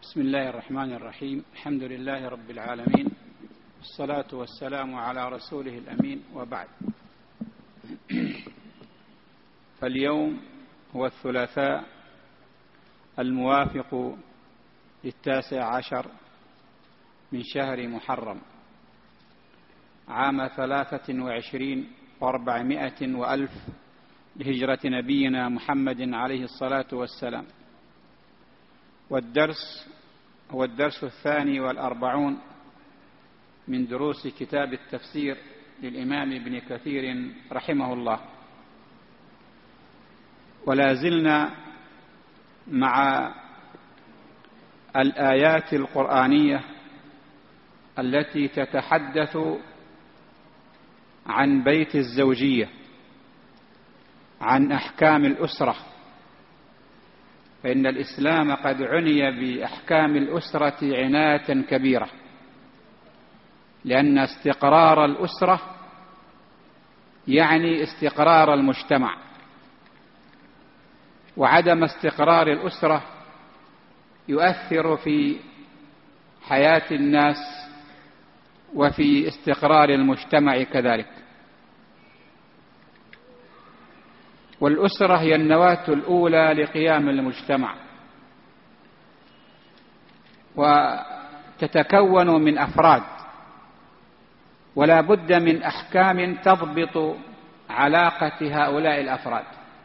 بسم الله الرحمن الرحيم. الحمد لله رب العالمين، والصلاة والسلام على رسوله الأمين، وبعد. فاليوم هو الثلاثاء الموافق 19 من شهر محرم عام 23 و400 وألف لهجرة نبينا محمد عليه الصلاة والسلام، والدرس هو الدرس 42 من دروس كتاب التفسير للإمام ابن كثير رحمه الله. ولا زلنا مع الآيات القرآنية التي تتحدث عن بيت الزوجية، عن أحكام الأسرة، فإن الإسلام قد عني بأحكام الأسرة عناية كبيرة، لأن استقرار الأسرة يعني استقرار المجتمع، وعدم استقرار الأسرة يؤثر في حياة الناس وفي استقرار المجتمع كذلك. والأسرة هي النواة الأولى لقيام المجتمع، وتتكون من أفراد، ولا بد من أحكام تضبط علاقة هؤلاء الأفراد،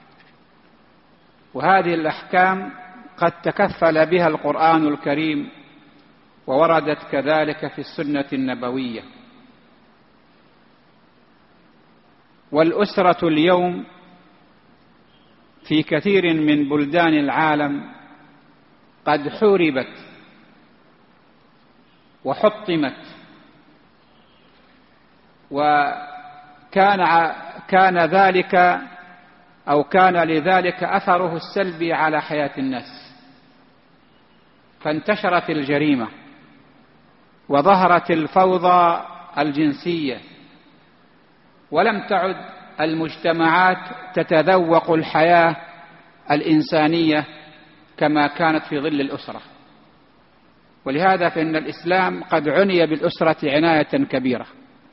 وهذه الأحكام قد تكفل بها القرآن الكريم، ووردت كذلك في السنة النبوية. والأسرة اليوم في كثير من بلدان العالم قد حوربت وحطمت، وكان ذلك أو كان لذلك أثره السلبي على حياة الناس، فانتشرت الجريمة وظهرت الفوضى الجنسية، ولم تعد المجتمعات تتذوق الحياة الإنسانية كما كانت في ظل الأسرة. ولهذا فإن الإسلام قد عني بالأسرة عناية كبيرة،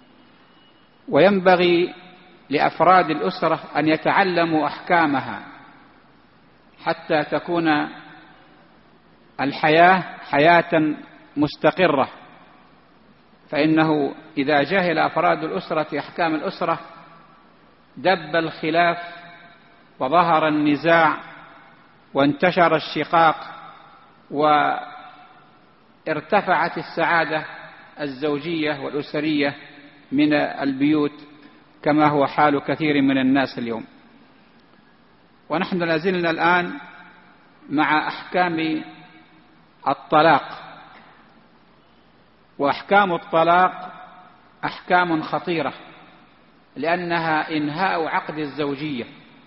وينبغي لأفراد الأسرة أن يتعلموا أحكامها حتى تكون الحياة حياة مستقرة، فإنه إذا جهل أفراد الأسرة أحكام الأسرة دب الخلاف وظهر النزاع وانتشر الشقاق، وارتفعت السعادة الزوجية والأسرية من البيوت كما هو حال كثير من الناس اليوم. ونحن لازلنا الآن مع أحكام الطلاق، وأحكام الطلاق أحكام خطيرة، لأنها إنهاء عقد الزوجية،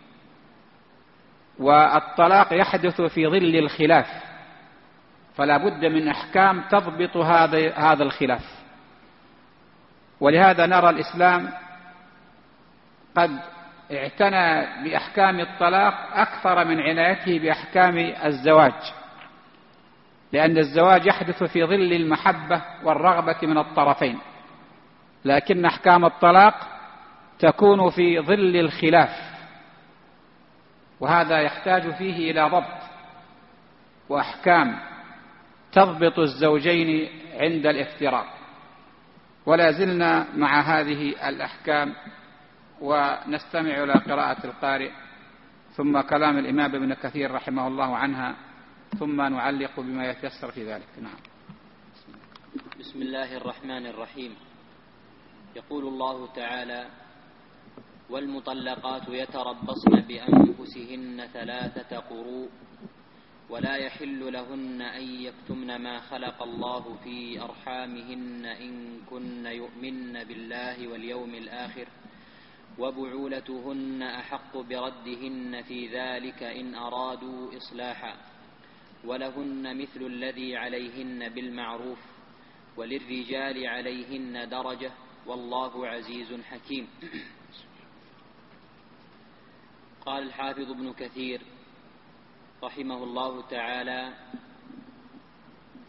والطلاق يحدث في ظل الخلاف، فلا بد من أحكام تضبط هذا الخلاف. ولهذا نرى الإسلام قد اعتنى بأحكام الطلاق أكثر من عنايته بأحكام الزواج، لأن الزواج يحدث في ظل المحبة والرغبة من الطرفين، لكن أحكام الطلاق تكون في ظل الخلاف، وهذا يحتاج فيه إلى ضبط وأحكام تضبط الزوجين عند الافتراق. ولا زلنا مع هذه الأحكام، ونستمع إلى قراءة القارئ ثم كلام الإمام ابن كثير رحمه الله عنها، ثم نعلق بما يتيسر في ذلك. نعم. بسم الله الرحمن الرحيم. يقول الله تعالى: والمطلقات يتربصن بأنفسهن 3 قروء ولا يحل لهن أن يكتمن ما خلق الله في أرحامهن إن كن يؤمن بالله واليوم الآخر وبعولتهن أحق بردهن في ذلك إن أرادوا إصلاحا ولهن مثل الذي عليهن بالمعروف وللرجال عليهن درجة والله عزيز حكيم. قال الحافظ ابن كثير رحمه الله تعالى: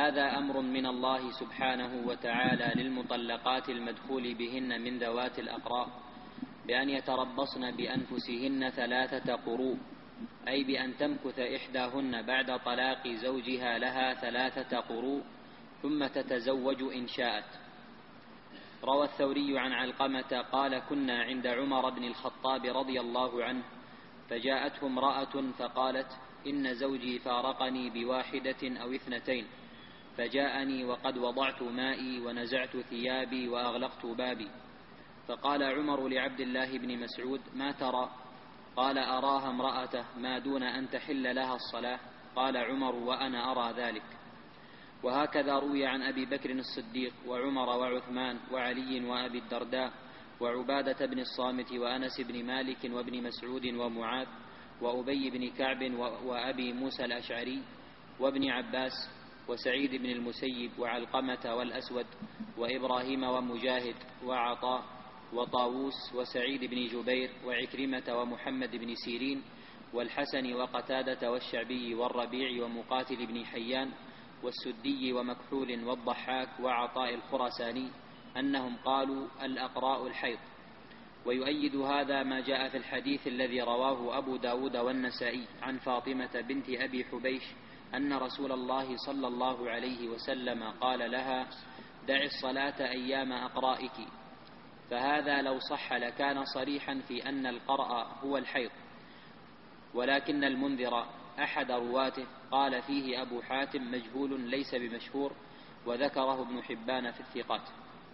هذا أمر من الله سبحانه وتعالى للمطلقات المدخول بهن من ذوات الأقراء بأن يتربصن بأنفسهن 3 قروء، أي بأن تمكث إحداهن بعد طلاق زوجها لها 3 قروء ثم تتزوج إن شاءت. روى الثوري عن علقمة قال: كنا عند عمر بن الخطاب رضي الله عنه، فجاءته امرأة فقالت: إن زوجي فارقني ب1 أو 2، فجاءني وقد وضعت مائي ونزعت ثيابي وأغلقت بابي. فقال عمر لعبد الله بن مسعود: ما ترى؟ قال: أراها امرأته ما دون أن تحل لها الصلاة. قال عمر: وأنا أرى ذلك. وهكذا روي عن أبي بكر الصديق وعمر وعثمان وعلي وأبي الدرداء وعبادة بن الصامت وأنس بن مالك وابن مسعود ومعاذ وأبي بن كعب وأبي موسى الأشعري وابن عباس وسعيد بن المسيب وعلقمة والأسود وإبراهيم ومجاهد وعطاء وطاووس وسعيد بن جبير وعكرمة ومحمد بن سيرين والحسن وقتادة والشعبي والربيع ومقاتل بن حيان والسدي ومكحول والضحاك وعطاء الخرساني أنهم قالوا: الأقراء الحيض. ويؤيد هذا ما جاء في الحديث الذي رواه أبو داود والنسائي عن فاطمة بنت أبي حبيش أن رسول الله صلى الله عليه وسلم قال لها: دع الصلاة أيام أقرائك. فهذا لو صح لكان صريحا في أن القرأ هو الحيض، ولكن المنذر أحد رواته قال فيه أبو حاتم: مجهول ليس بمشهور، وذكره ابن حبان في الثقات.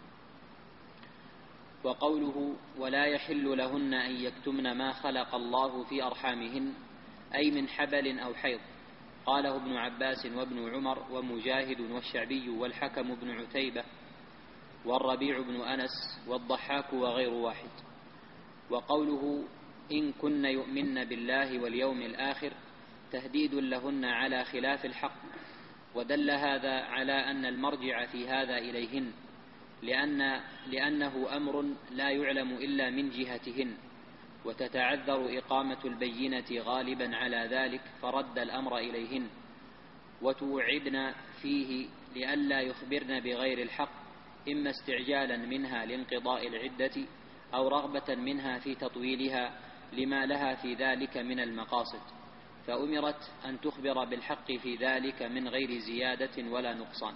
وقوله: ولا يحل لهن أن يكتمن ما خلق الله في أرحامهن، أي من حبل أو حيض. قاله ابن عباس وابن عمر ومجاهد والشعبي والحكم بن عتيبة والربيع بن أنس والضحاك وغير واحد. وقوله: إن كن يؤمن بالله واليوم الآخر تهديد لهن على خلاف الحق، ودل هذا على أن المرجع في هذا إليهن، لأنه أمر لا يعلم إلا من جهتهن، وتتعذر إقامة البينة غالبا على ذلك، فرد الأمر إليهن، وتوعدن فيه لئلا يخبرن بغير الحق، إما استعجالا منها لانقضاء العدة أو رغبة منها في تطويلها لما لها في ذلك من المقاصد، فأمرت أن تخبر بالحق في ذلك من غير زيادة ولا نقصان.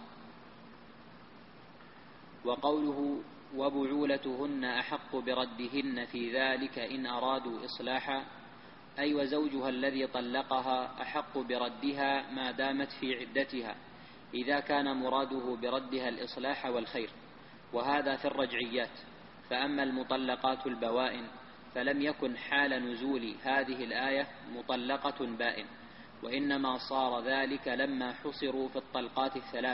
وقوله: وبعولتهن أحق بردهن في ذلك إن أرادوا إصلاحا، أي وزوجها الذي طلقها أحق بردها ما دامت في عدتها، إذا كان مراده بردها الإصلاح والخير، وهذا في الرجعيات. فأما المطلقات البوائن فلم يكن حال نزول هذه الآية مطلقة بائن، وإنما صار ذلك لما حصروا في الطلقات 3.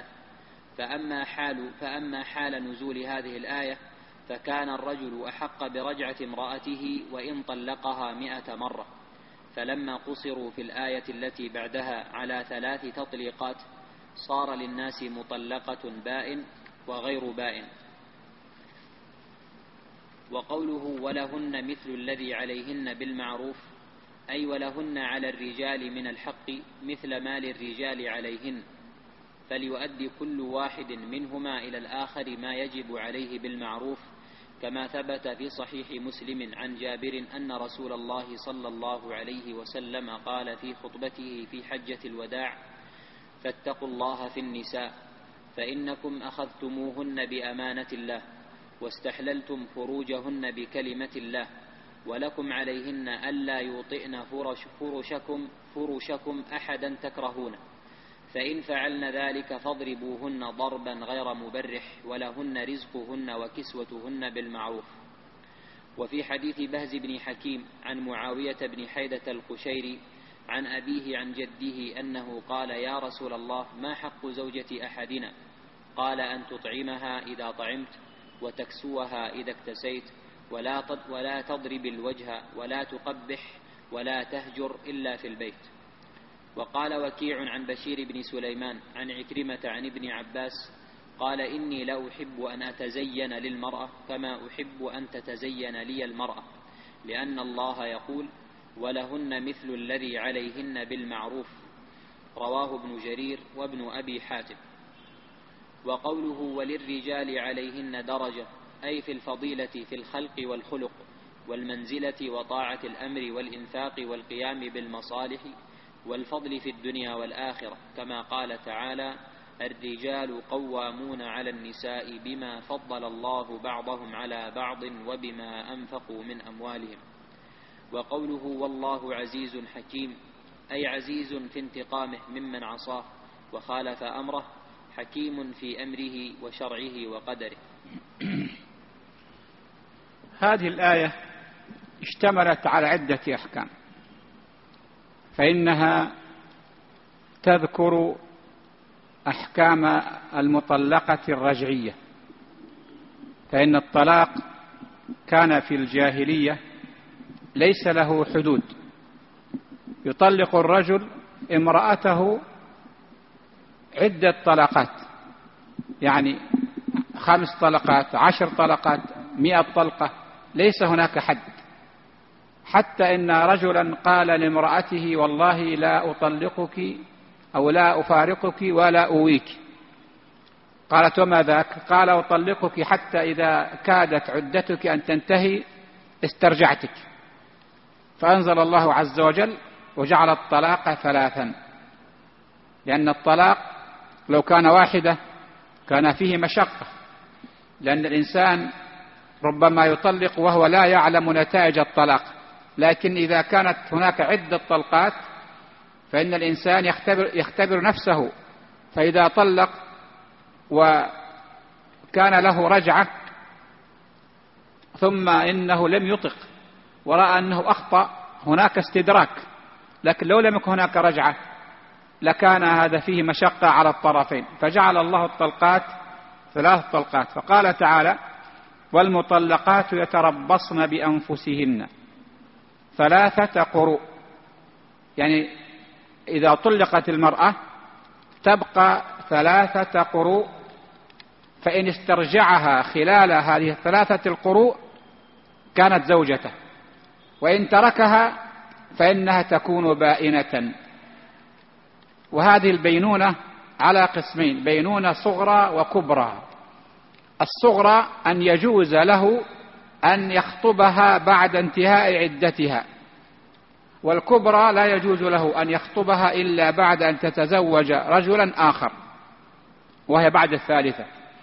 فأما حال نزول هذه الآية فكان الرجل أحق برجعة امرأته وإن طلقها 100 مرة، فلما قصروا في الآية التي بعدها على 3 تطليقات صار للناس مطلقة بائن وغير بائن. وقوله: ولهن مثل الذي عليهن بالمعروف، أي ولهن على الرجال من الحق مثل ما للرجال عليهن، فليؤدي كل واحد منهما إلى الآخر ما يجب عليه بالمعروف، كما ثبت في صحيح مسلم عن جابر أن رسول الله صلى الله عليه وسلم قال في خطبته في حجة الوداع: فاتقوا الله في النساء، فإنكم أخذتموهن بأمانة الله، واستحللتم فروجهن بكلمة الله، ولكم عليهن ألا يوطئن فرشكم أحدا تكرهونه، فإن فعلن ذلك فاضربوهن ضربا غير مبرح، ولهن رزقهن وكسوتهن بالمعروف. وفي حديث بهز بن حكيم عن معاوية بن حيدة القشيري عن أبيه عن جده أنه قال: يا رسول الله، ما حق زوجة أحدنا؟ قال: أن تطعمها إذا طعمت، وتكسوها إذا اكتسيت، ولا تضرب الوجه، ولا تقبح، ولا تهجر إلا في البيت. وقال وكيع عن بشير بن سليمان عن عكرمة عن ابن عباس قال: إني لا أحب أن أتزين للمرأة كما أحب أن تتزين لي المرأة، لأن الله يقول: ولهن مثل الذي عليهن بالمعروف. رواه ابن جرير وابن أبي حاتم. وقوله وللرجال عليهن درجة أي في الفضيلة في الخلق والخلق والمنزلة وطاعة الأمر والإنفاق والقيام بالمصالح والفضل في الدنيا والآخرة، كما قال تعالى الرجال قوامون على النساء بما فضل الله بعضهم على بعض وبما أنفقوا من أموالهم. وقوله والله عزيز حكيم أي عزيز في انتقامه ممن عصاه وخالف أمره، حكيم في أمره وشرعه وقدره. هذه الآية اشتملت على عدة أحكام، فإنها تذكر أحكام المطلقة الرجعية، فإن الطلاق كان في الجاهلية ليس له حدود، يطلق الرجل امرأته عدة طلقات، يعني 5 طلقات 10 طلقات 100 طلقة، ليس هناك حد. حتى إن رجلا قال لامرأته والله لا أطلقك أو لا أفارقك ولا أويك. قالت وما ذاك؟ قال أطلقك حتى إذا كادت عدتك أن تنتهي استرجعتك. فأنزل الله عز وجل وجعل الطلاق 3، لأن الطلاق لو كان واحدة كان فيه مشقة، لأن الإنسان ربما يطلق وهو لا يعلم نتائج الطلاق، لكن إذا كانت هناك عدة طلقات فإن الإنسان يختبر نفسه، فإذا طلق وكان له رجعة ثم إنه لم يطق ورأى أنه أخطأ هناك استدراك، لكن لو لم يكن هناك رجعة لكان هذا فيه مشقة على الطرفين، فجعل الله الطلقات 3 طلقات. فقال تعالى والمطلقات يتربصن بأنفسهن 3 قروء، يعني إذا طلقت المرأة تبقى 3 قروء، فإن استرجعها خلال هذه 3 القروء كانت زوجته، وإن تركها فإنها تكون بائنة. وهذه البينونة على قسمين، بينونة صغرى وكبرى. الصغرى أن يجوز له أن يخطبها بعد انتهاء عدتها، والكبرى لا يجوز له أن يخطبها إلا بعد أن تتزوج رجلا آخر، وهي بعد الثالثة.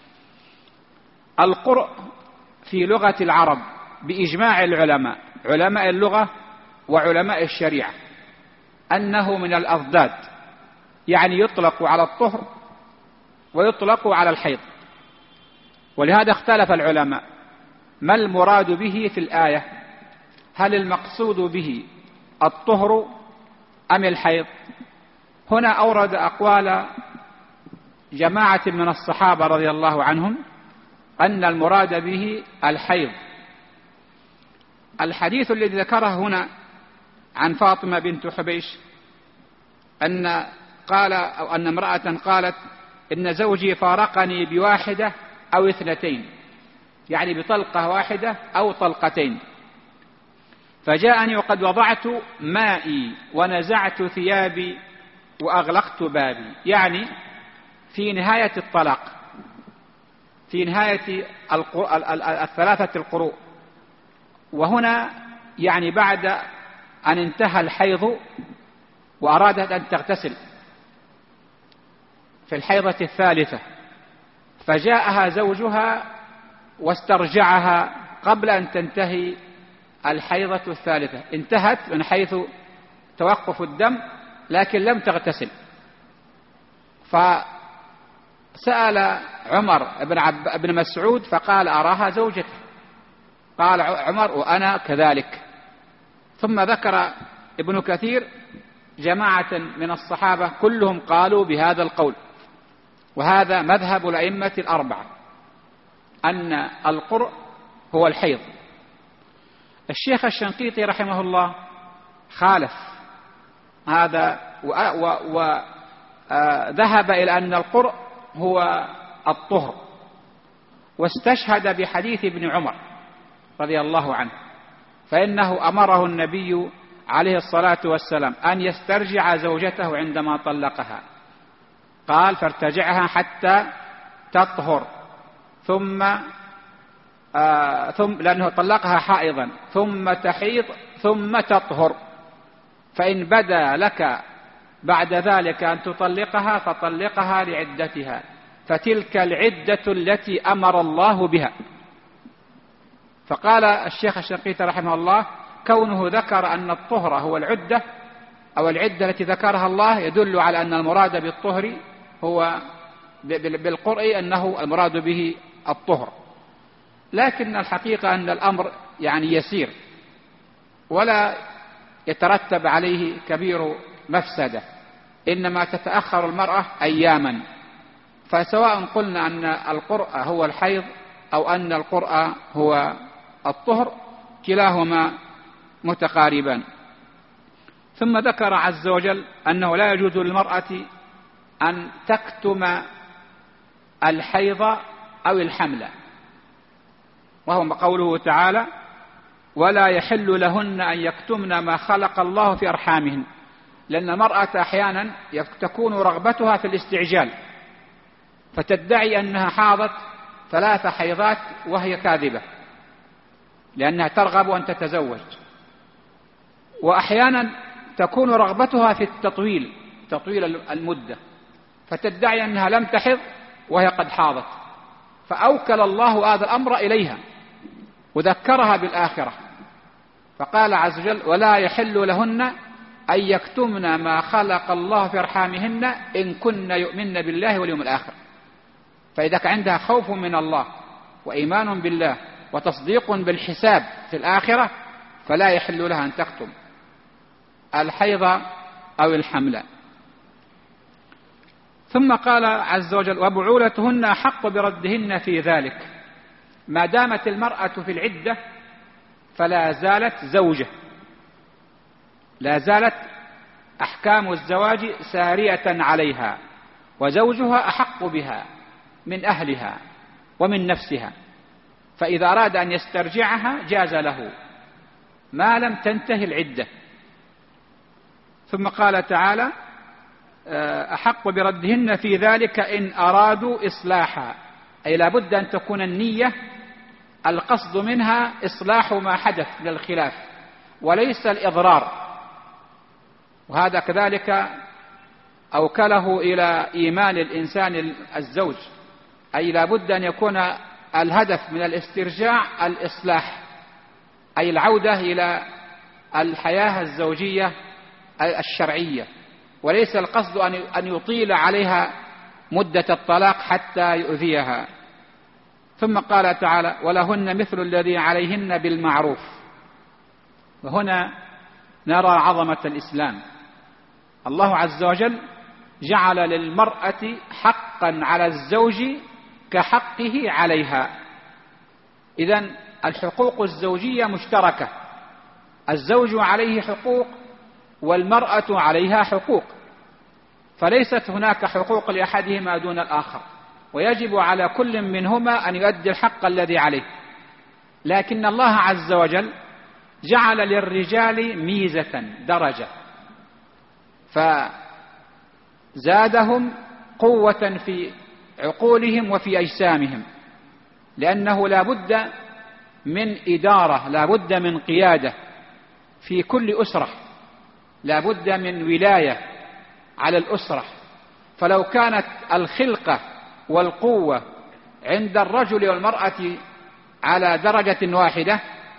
القرء في لغة العرب بإجماع العلماء، علماء اللغة وعلماء الشريعة، أنه من الأضداد، يعني يطلق على الطهر ويطلق على الحيض. ولهذا اختلف العلماء ما المراد به في الآية، هل المقصود به الطهر أم الحيض؟ هنا أورد أقوال جماعة من الصحابة رضي الله عنهم أن المراد به الحيض. الحديث الذي ذكره هنا عن فاطمة بنت حبيش أن امرأة قالت إن زوجي فارقني ب1 أو 2، يعني بطلقة واحدة أو طلقتين، فجاءني وقد وضعت مائي ونزعت ثيابي وأغلقت بابي، يعني في نهاية الطلاق، في نهاية 3 القروء. وهنا يعني بعد أن انتهى الحيض وأرادت أن تغتسل في الحيضة الثالثة، فجاءها زوجها واسترجعها قبل أن تنتهي الحيضة الثالثة، انتهت من حيث توقف الدم لكن لم تغتسل. فسأل عمر بن مسعود فقال أراها زوجته، قال عمر وأنا كذلك. ثم ذكر ابن كثير جماعة من الصحابة كلهم قالوا بهذا القول، وهذا مذهب الأئمة 4 أن القرء هو الحيض. الشيخ الشنقيطي رحمه الله خالف هذا وذهب إلى أن القرء هو الطهر، واستشهد بحديث ابن عمر رضي الله عنه، فإنه أمره النبي عليه الصلاة والسلام أن يسترجع زوجته عندما طلقها، قال فارتجعها حتى تطهر ثم لأنه طلقها حائضا ثم تحيض ثم تطهر، فإن بدا لك بعد ذلك أن تطلقها فطلقها لعدتها، فتلك العدة التي أمر الله بها. فقال الشيخ الشنقيطي رحمه الله: كونه ذكر أن الطهر هو العدة أو العدة التي ذكرها الله يدل على أن المراد بالطهر هو بالقرء أنه المراد به الطهر، لكن الحقيقة أن الأمر يعني يسير ولا يترتب عليه كبير مفسدة، إنما تتأخر المرأة أياما. فسواء قلنا أن القرء هو الحيض أو أن القرء هو الطهر كلاهما متقاربان. ثم ذكر عز وجل أنه لا يجوز للمرأة أن تكتم الحيض أو الحمل، وهو قوله تعالى: ولا يحل لهن أن يكتمن ما خلق الله في أرحامهن، لأن المرأة أحيانا تكون رغبتها في الاستعجال فتدعي أنها حاضت 3 حيضات وهي كاذبة لأنها ترغب أن تتزوج، وأحيانا تكون رغبتها في تطويل المدة فتدعي أنها لم تحض وهي قد حاضت، فأوكل الله هذا الأمر إليها وذكرها بالآخرة، فقال عز وجل: ولا يحل لهن أن يكتمن ما خلق الله في أرحامهن إن كن يؤمن بالله واليوم الآخر. فإذا كان عندها خوف من الله وإيمان بالله وتصديق بالحساب في الآخرة فلا يحل لها أن تكتم الحيض أو الحمل. ثم قال عز وجل: وبعولتهن أحق بردهن في ذلك. ما دامت المرأة في العدة فلا زالت زوجة، لا زالت أحكام الزواج سارية عليها، وزوجها أحق بها من أهلها ومن نفسها، فإذا أراد أن يسترجعها جاز له ما لم تنتهي العدة. ثم قال تعالى: أحق بردهن في ذلك إن أرادوا إصلاحا، أي لا بد أن تكون النية القصد منها إصلاح ما حدث من الخلاف وليس الإضرار، وهذا كذلك أوكله إلى إيمان الإنسان الزوج، أي لا بد أن يكون الهدف من الاسترجاع الإصلاح، أي العودة إلى الحياة الزوجية الشرعية، وليس القصد أن يطيل عليها مدة الطلاق حتى يؤذيها. ثم قال تعالى: ولهن مثل الذي عليهن بالمعروف. وهنا نرى عظمة الإسلام. الله عز وجل جعل للمرأة حقا على الزوج كحقه عليها. إذن الحقوق الزوجية مشتركة، الزوج عليه حقوق والمرأة عليها حقوق، فليست هناك حقوق لأحدهما دون الآخر، ويجب على كل منهما أن يؤدي الحق الذي عليه. لكن الله عز وجل جعل للرجال ميزة درجة، فزادهم قوة في عقولهم وفي أجسامهم، لأنه لا بد من إدارة، لا بد من قيادة في كل أسرة، لا بد من ولاية على الأسرة. فلو كانت الخلقة والقوة عند الرجل والمرأة على درجة واحدة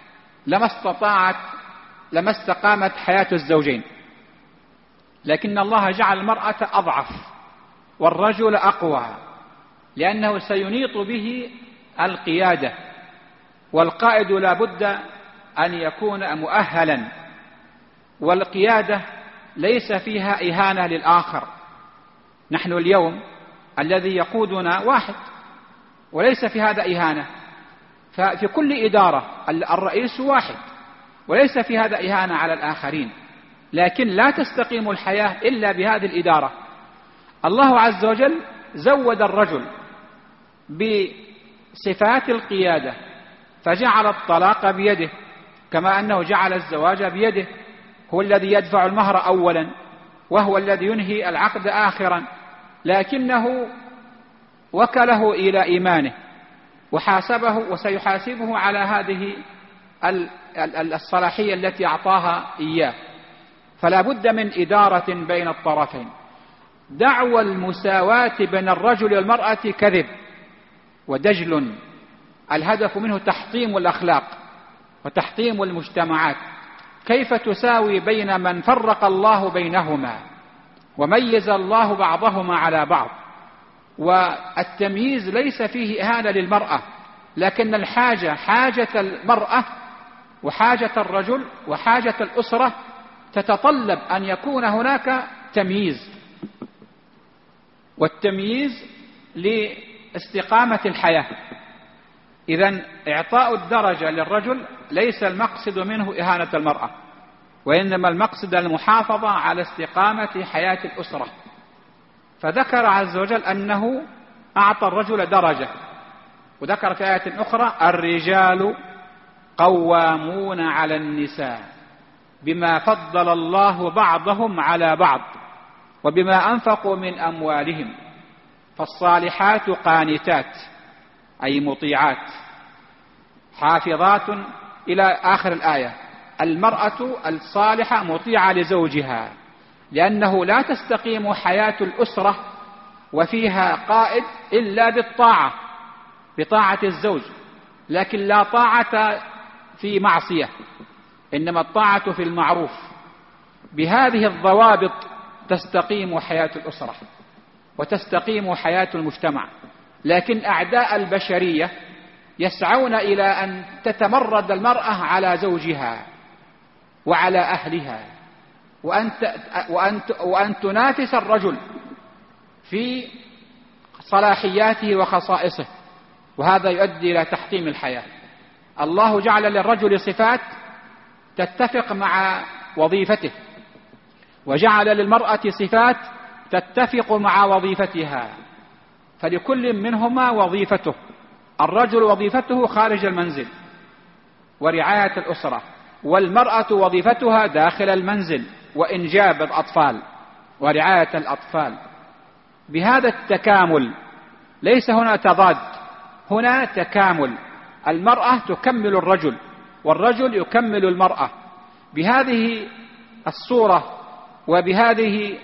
لما استقامت حياة الزوجين، لكن الله جعل المرأة أضعف والرجل أقوى، لأنه سينيط به القيادة، والقائد لا بد أن يكون مؤهلا، والقيادة ليس فيها إهانة للآخر. نحن اليوم الذي يقودنا واحد وليس في هذا إهانة، ففي كل إدارة الرئيس واحد وليس في هذا إهانة على الآخرين، لكن لا تستقيم الحياة إلا بهذه الإدارة. الله عز وجل زود الرجل بصفات القيادة، فجعل الطلاق بيده كما أنه جعل الزواج بيده، هو الذي يدفع المهر أولا وهو الذي ينهي العقد آخرا، لكنه وكله إلى إيمانه وحاسبه وسيحاسبه على هذه الصلاحية التي أعطاها إياه. فلا بد من إدارة بين الطرفين. دعوى المساواة بين الرجل والمرأة كذب ودجل، الهدف منه تحطيم الأخلاق وتحطيم المجتمعات. كيف تساوي بين من فرق الله بينهما وميز الله بعضهما على بعض؟ والتمييز ليس فيه إهانة للمرأة، لكن الحاجة، حاجة المرأة وحاجة الرجل وحاجة الأسرة تتطلب أن يكون هناك تمييز، والتمييز لاستقامة الحياة. إذن إعطاء الدرجة للرجل ليس المقصد منه إهانة المرأة، وإنما المقصد المحافظة على استقامة حياة الأسرة. فذكر عز وجل أنه أعطى الرجل درجة، وذكر في آية أخرى الرجال قوامون على النساء بما فضل الله بعضهم على بعض وبما أنفقوا من أموالهم، فالصالحات قانتات أي مطيعات، حافظات إلى آخر الآية. المرأة الصالحة مطيعة لزوجها، لأنه لا تستقيم حياة الأسرة وفيها قائد إلا بالطاعة، بطاعة الزوج، لكن لا طاعة في معصية، إنما الطاعة في المعروف. بهذه الضوابط تستقيم حياة الأسرة وتستقيم حياة المجتمع. لكن أعداء البشرية يسعون إلى أن تتمرد المرأة على زوجها وعلى أهلها، وأن تنافس الرجل في صلاحياته وخصائصه، وهذا يؤدي إلى تحطيم الحياة. الله جعل للرجل صفات تتفق مع وظيفته، وجعل للمرأة صفات تتفق مع وظيفتها، فلكل منهما وظيفته. الرجل وظيفته خارج المنزل ورعاية الأسرة، والمرأة وظيفتها داخل المنزل وإنجاب الأطفال ورعاية الأطفال. بهذا التكامل، ليس هنا تضاد، هنا تكامل. المرأة تكمل الرجل والرجل يكمل المرأة. بهذه الصورة وبهذه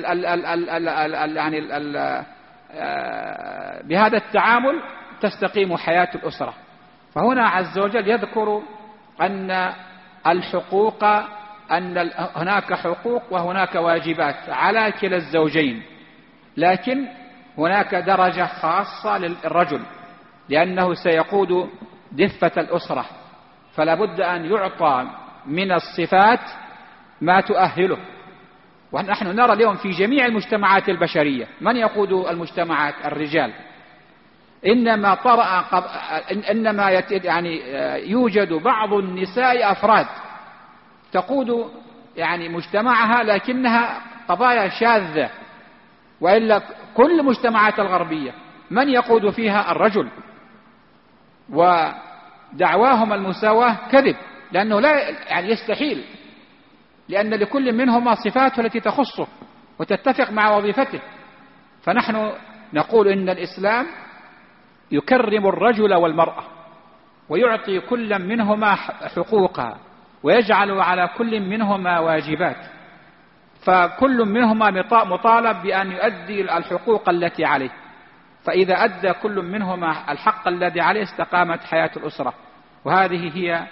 بهذا التعامل تستقيم حياة الأسرة. فهنا عز وجل يذكر أن الحقوق، أن هناك حقوق وهناك واجبات على كلا الزوجين، لكن هناك درجة خاصة للرجل لأنه سيقود دفة الأسرة، فلا بد أن يعطى من الصفات ما تؤهله. ونحن نرى اليوم في جميع المجتمعات البشرية من يقود المجتمعات؟ الرجال. إنما يوجد بعض النساء أفراد تقود مجتمعها، لكنها قضايا شاذة، وإلا كل المجتمعات الغربية من يقود فيها؟ الرجل. ودعواهم المساواة كذب، لأنه لا يستحيل، لأن لكل منهما صفاته التي تخصه وتتفق مع وظيفته. فنحن نقول إن الإسلام يكرم الرجل والمرأة ويعطي كل منهما حقوقها ويجعل على كل منهما واجبات، فكل منهما مطالب بأن يؤدي الحقوق التي عليه. فإذا أدى كل منهما الحق الذي عليه استقامت حياة الأسرة. وهذه هي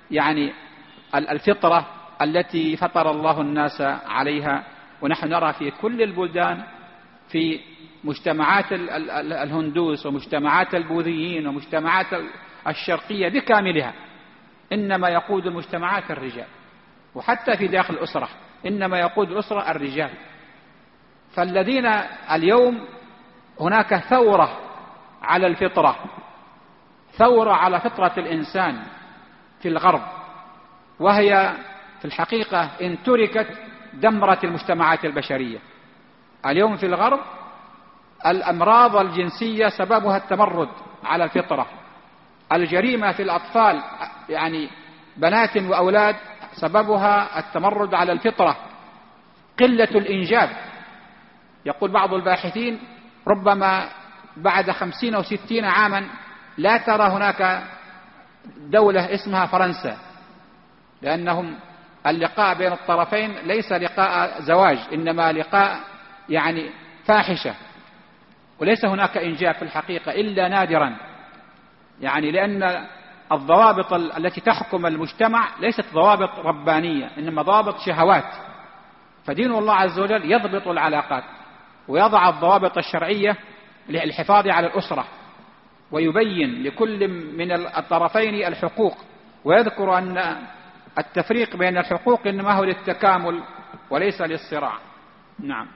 الفطرة التي فطر الله الناس عليها. ونحن نرى في كل البلدان، في مجتمعات الهندوس ومجتمعات البوذيين ومجتمعات الشرقية بكاملها، إنما يقود المجتمعات الرجال، وحتى في داخل الأسرة إنما يقود الأسرة الرجال. فالذين اليوم هناك ثورة على الفطرة، ثورة على فطرة الإنسان في الغرب، وهي في الحقيقة إن تركت دمرت المجتمعات البشرية. اليوم في الغرب الأمراض الجنسية سببها التمرد على الفطرة، الجريمة في الأطفال بنات وأولاد سببها التمرد على الفطرة، قلة الإنجاب. يقول بعض الباحثين ربما بعد 50 أو 60 عاما لا ترى هناك دولة اسمها فرنسا، لأنهم اللقاء بين الطرفين ليس لقاء زواج، إنما لقاء يعني فاحشة، وليس هناك إنجاب في الحقيقة إلا نادرا، يعني لأن الضوابط التي تحكم المجتمع ليست ضوابط ربانية، إنما ضوابط شهوات. فدين الله عز وجل يضبط العلاقات ويضع الضوابط الشرعية للحفاظ على الأسرة، ويبين لكل من الطرفين الحقوق، ويذكر أن التفريق بين الحقوق إنما هو للتكامل وليس للصراع. نعم.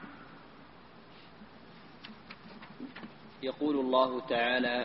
يقول الله تعالى: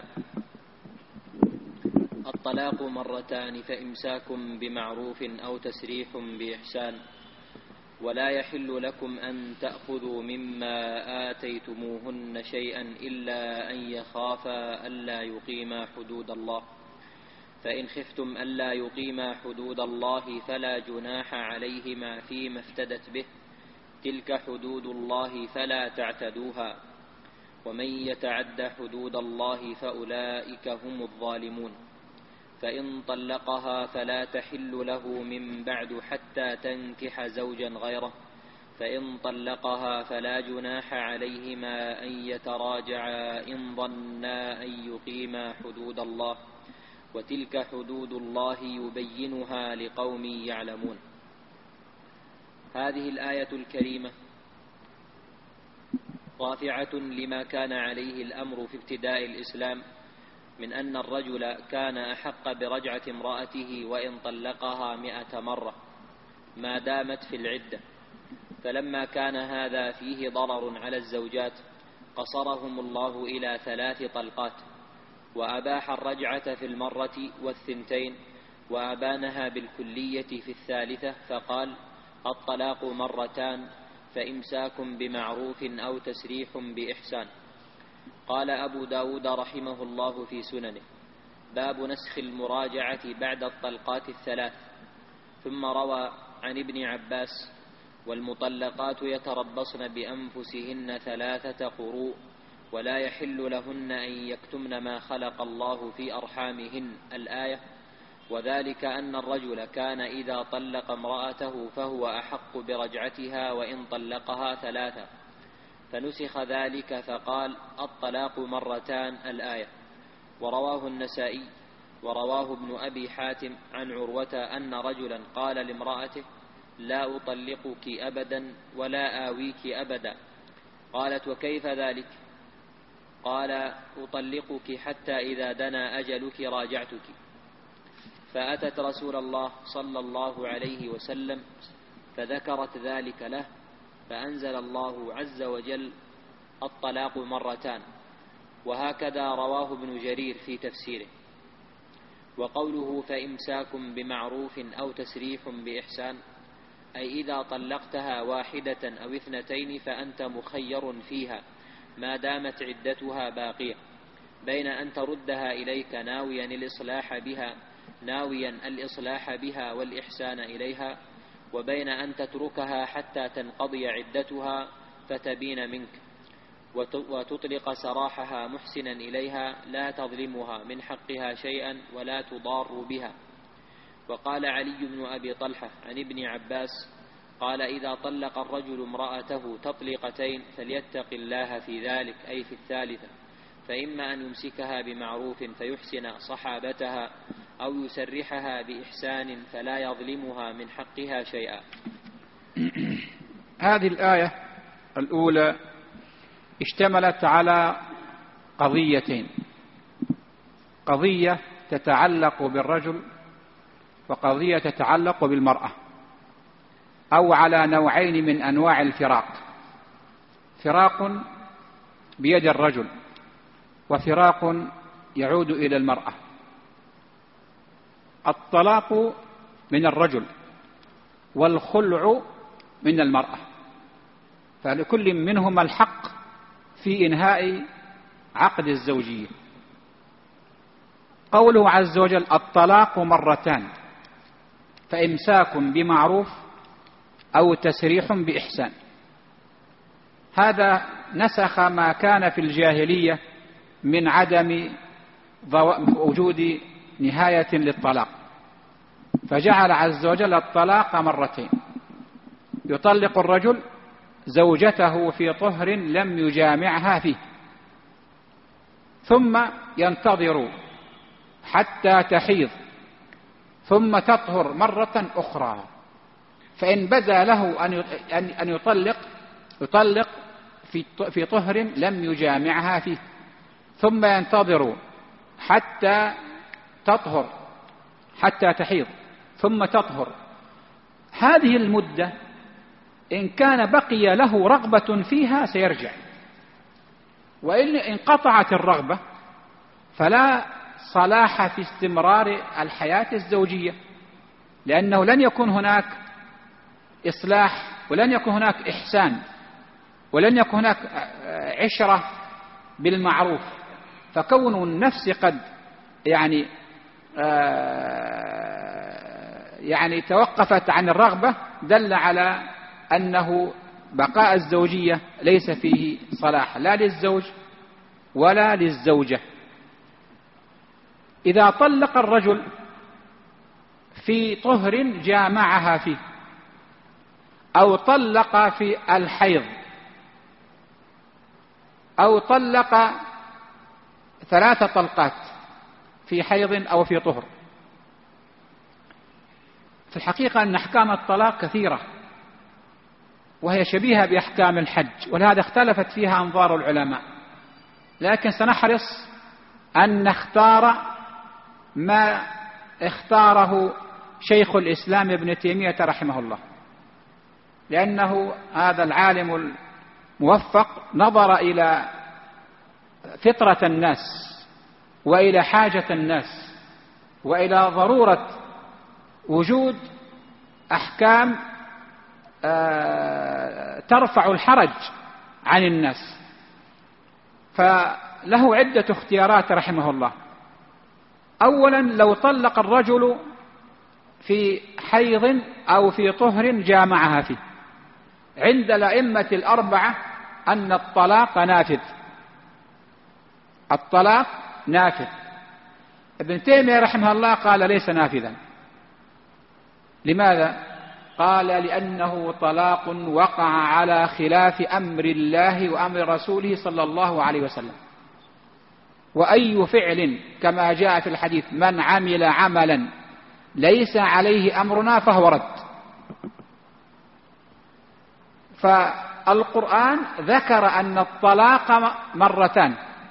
الطلاق مرتان فإمساكم بمعروف أو تسريح بإحسان ولا يحل لكم أن تأخذوا مما آتيتموهن شيئا إلا أن يخافا ألا يقيما حدود الله، فإن خفتم ألا يقيما حدود الله فلا جناح عليهما فيما افتدت به، تلك حدود الله فلا تعتدوها، ومن يتعد حدود الله فأولئك هم الظالمون. فإن طلقها فلا تحل له من بعد حتى تنكح زوجا غيره، فإن طلقها فلا جناح عليهما أن يتراجعا إن ظنا أن يقيما حدود الله، وتلك حدود الله يبينها لقوم يعلمون. هذه الآية الكريمة رافعة لما كان عليه الأمر في ابتداء الإسلام من أن الرجل كان أحق برجعة امرأته وإن طلقها 100 مرة ما دامت في العدة، فلما كان هذا فيه ضرر على الزوجات قصرهم الله إلى 3 طلقات، وأباح الرجعة في المرة والثنتين، وأبانها بالكلية في الثالثة، فقال: الطلاق مرتان فإمساكم بمعروف أو تسريح بإحسان. قال أبو داود رحمه الله في سننه: باب نسخ المراجعة بعد الطلقات 3. ثم روى عن ابن عباس: والمطلقات يتربصن بأنفسهن 3 قروء ولا يحل لهن أن يكتمن ما خلق الله في أرحامهن، الآية. وذلك أن الرجل كان إذا طلق امرأته فهو أحق برجعتها وإن طلقها 3، فنسخ ذلك فقال: الطلاق مرتان، الآية. ورواه النسائي ورواه ابن أبي حاتم عن عروة أن رجلا قال لامرأته: لا أطلقك أبدا ولا آويك أبدا. قالت: وكيف ذلك؟ قال: أطلقك حتى إذا دنا أجلك راجعتك. فأتت رسول الله صلى الله عليه وسلم فذكرت ذلك له، فأنزل الله عز وجل: الطلاق مرتان. وهكذا رواه ابن جرير في تفسيره. وقوله فإمساكم بمعروف أو تسريح بإحسان، أي إذا طلقتها 1 أو 2 فأنت مخير فيها ما دامت عدتها باقية، بين أن تردها إليك ناويا الإصلاح بها والإحسان إليها، وبين أن تتركها حتى تنقضي عدتها فتبين منك، وتطلق سراحها محسنا إليها لا تظلمها من حقها شيئا ولا تضار بها. وقال علي بن أبي طلحة عن ابن عباس قال: إذا طلق الرجل امرأته تطليقتين فليتق الله في ذلك، أي في الثالثة، فإما أن يمسكها بمعروف فيحسن صحابتها أو يسرحها بإحسان فلا يظلمها من حقها شيئا. هذه الآية الأولى اشتملت على قضيتين: قضية تتعلق بالرجل وقضية تتعلق بالمرأة، أو على نوعين من أنواع الفراق: فراق بيد الرجل وفراق يعود إلى المرأة. الطلاق من الرجل والخلع من المرأة، فلكل منهما الحق في إنهاء عقد الزوجية. قوله عز وجل: الطلاق مرتان فإمساك بمعروف أو تسريح بإحسان، هذا نسخ ما كان في الجاهلية من عدم وجود نهاية للطلاق، فجعل عز وجل الطلاق مرتين: يطلق الرجل زوجته في طهر لم يجامعها فيه، ثم ينتظر حتى تحيض ثم تطهر مرة أخرى، فإن بدا له أن يطلق في طهر لم يجامعها فيه، ثم ينتظر حتى تطهر حتى تحيض ثم تطهر. هذه المدة إن كان بقي له رغبة فيها سيرجع، وإن انقطعت الرغبة فلا صلاح في استمرار الحياة الزوجية، لأنه لن يكون هناك إصلاح ولن يكون هناك إحسان ولن يكون هناك عشرة بالمعروف. فكون النفس قد يعني توقفت عن الرغبة دل على أنه بقاء الزوجية ليس فيه صلاح لا للزوج ولا للزوجة. إذا طلق الرجل في طهر جامعها فيه، أو طلق في الحيض، أو طلق 3 طلقات في حيض أو في طهر، في الحقيقة أن أحكام الطلاق كثيرة وهي شبيهة بأحكام الحج، ولهذا اختلفت فيها أنظار العلماء، لكن سنحرص أن نختار ما اختاره شيخ الإسلام ابن تيمية رحمه الله، لأنه هذا العالم الموفق نظر إلى فطرة الناس وإلى حاجة الناس وإلى ضرورة وجود أحكام ترفع الحرج عن الناس، فله عدة اختيارات رحمه الله. أولا، لو طلق الرجل في حيض أو في طهر جامعها فيه، عند الأئمة الأربعة أن الطلاق نافذ، الطلاق نافذ. ابن تيمية رحمه الله قال ليس نافذا. لماذا؟ قال لأنه طلاق وقع على خلاف أمر الله وأمر رسوله صلى الله عليه وسلم، وأي فعل كما جاء في الحديث: من عمل عملا ليس عليه أمرنا فهو رد. فالقرآن ذكر أن الطلاق مرتان،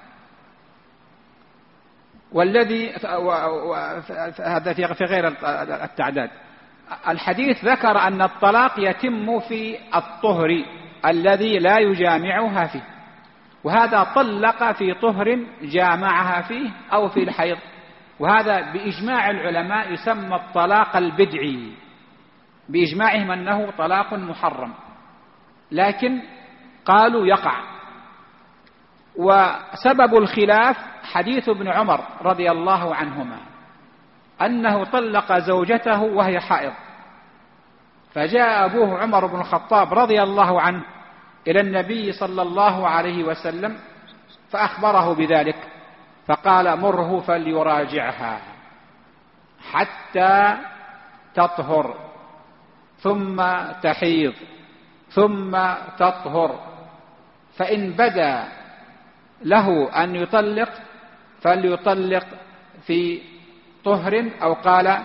والذي هذا في غير التعداد. الحديث ذكر أن الطلاق يتم في الطهر الذي لا يجامعها فيه، وهذا طلق في طهر جامعها فيه أو في الحيض، وهذا بإجماع العلماء يسمى الطلاق البدعي، بإجماعهم أنه طلاق محرم، لكن قالوا يقع. وسبب الخلاف حديث ابن عمر رضي الله عنهما أنه طلق زوجته وهي حائض، فجاء أبوه عمر بن الخطاب رضي الله عنه إلى النبي صلى الله عليه وسلم فأخبره بذلك، فقال: مره فليراجعها حتى تطهر ثم تحيض ثم تطهر، فإن بدا له أن يطلق فليطلق في طهر، أو قال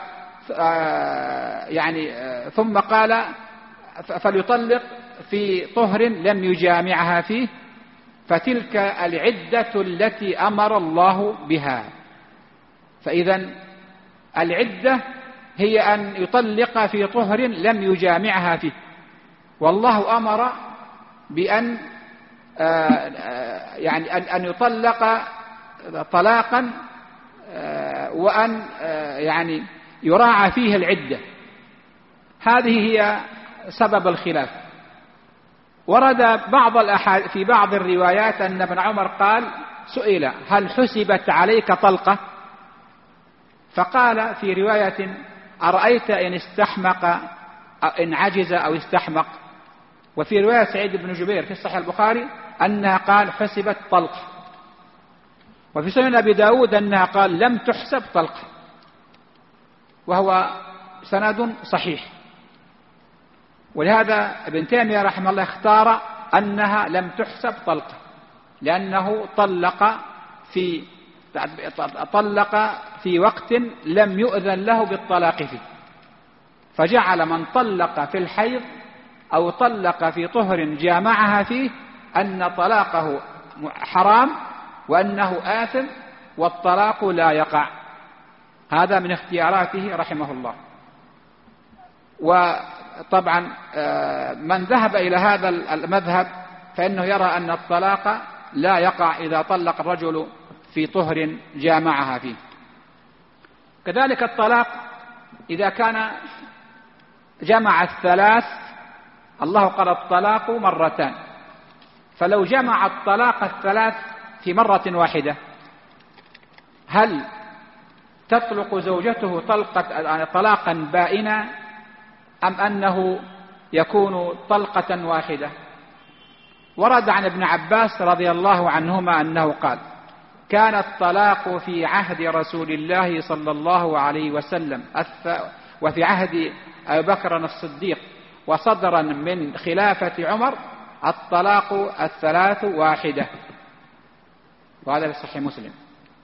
ثم قال فليطلق في طهر لم يجامعها فيه، فتلك العدة التي أمر الله بها. فإذا العدة هي أن يطلق في طهر لم يجامعها فيه، والله أمر بأن أن يطلق طلاقا وأن يراعى فيه العدة. هذه هي سبب الخلاف. ورد في بعض الروايات أن ابن عمر قال: سئل: هل حسبت عليك طلقة؟ فقال في رواية: أرأيت إن استحمق، إن عجز أو استحمق. وفي رواية سعيد بن جبير في صحيح البخاري أنها قال: حسبت طلقة. وفي سنن أبي داود أنها قال لم تحسب طلقة، وهو سند صحيح. ولهذا ابن تيمية رحمه الله اختار أنها لم تحسب طلقة، لأنه طلق في وقت لم يؤذن له بالطلاق فيه، فجعل من طلق في الحيض أو طلق في طهر جامعها فيه أن طلاقه حرام وأنه آثم والطلاق لا يقع. هذا من اختياراته رحمه الله. وطبعا من ذهب إلى هذا المذهب فإنه يرى أن الطلاق لا يقع إذا طلق الرجل في طهر جامعها فيه. كذلك الطلاق إذا كان جمع الثلاث، الله قال الطلاق مرتان، فلو جمع الطلاق الثلاث في مرة واحدة هل تطلق زوجته طلاقا بائنا أم أنه يكون طلقة واحدة؟ ورد عن ابن عباس رضي الله عنهما أنه قال: كان الطلاق في عهد رسول الله صلى الله عليه وسلم وفي عهد أبي بكر الصديق وصدرا من خلافة عمر الطلاق الثلاث واحدة، وهذا في صحيح مسلم.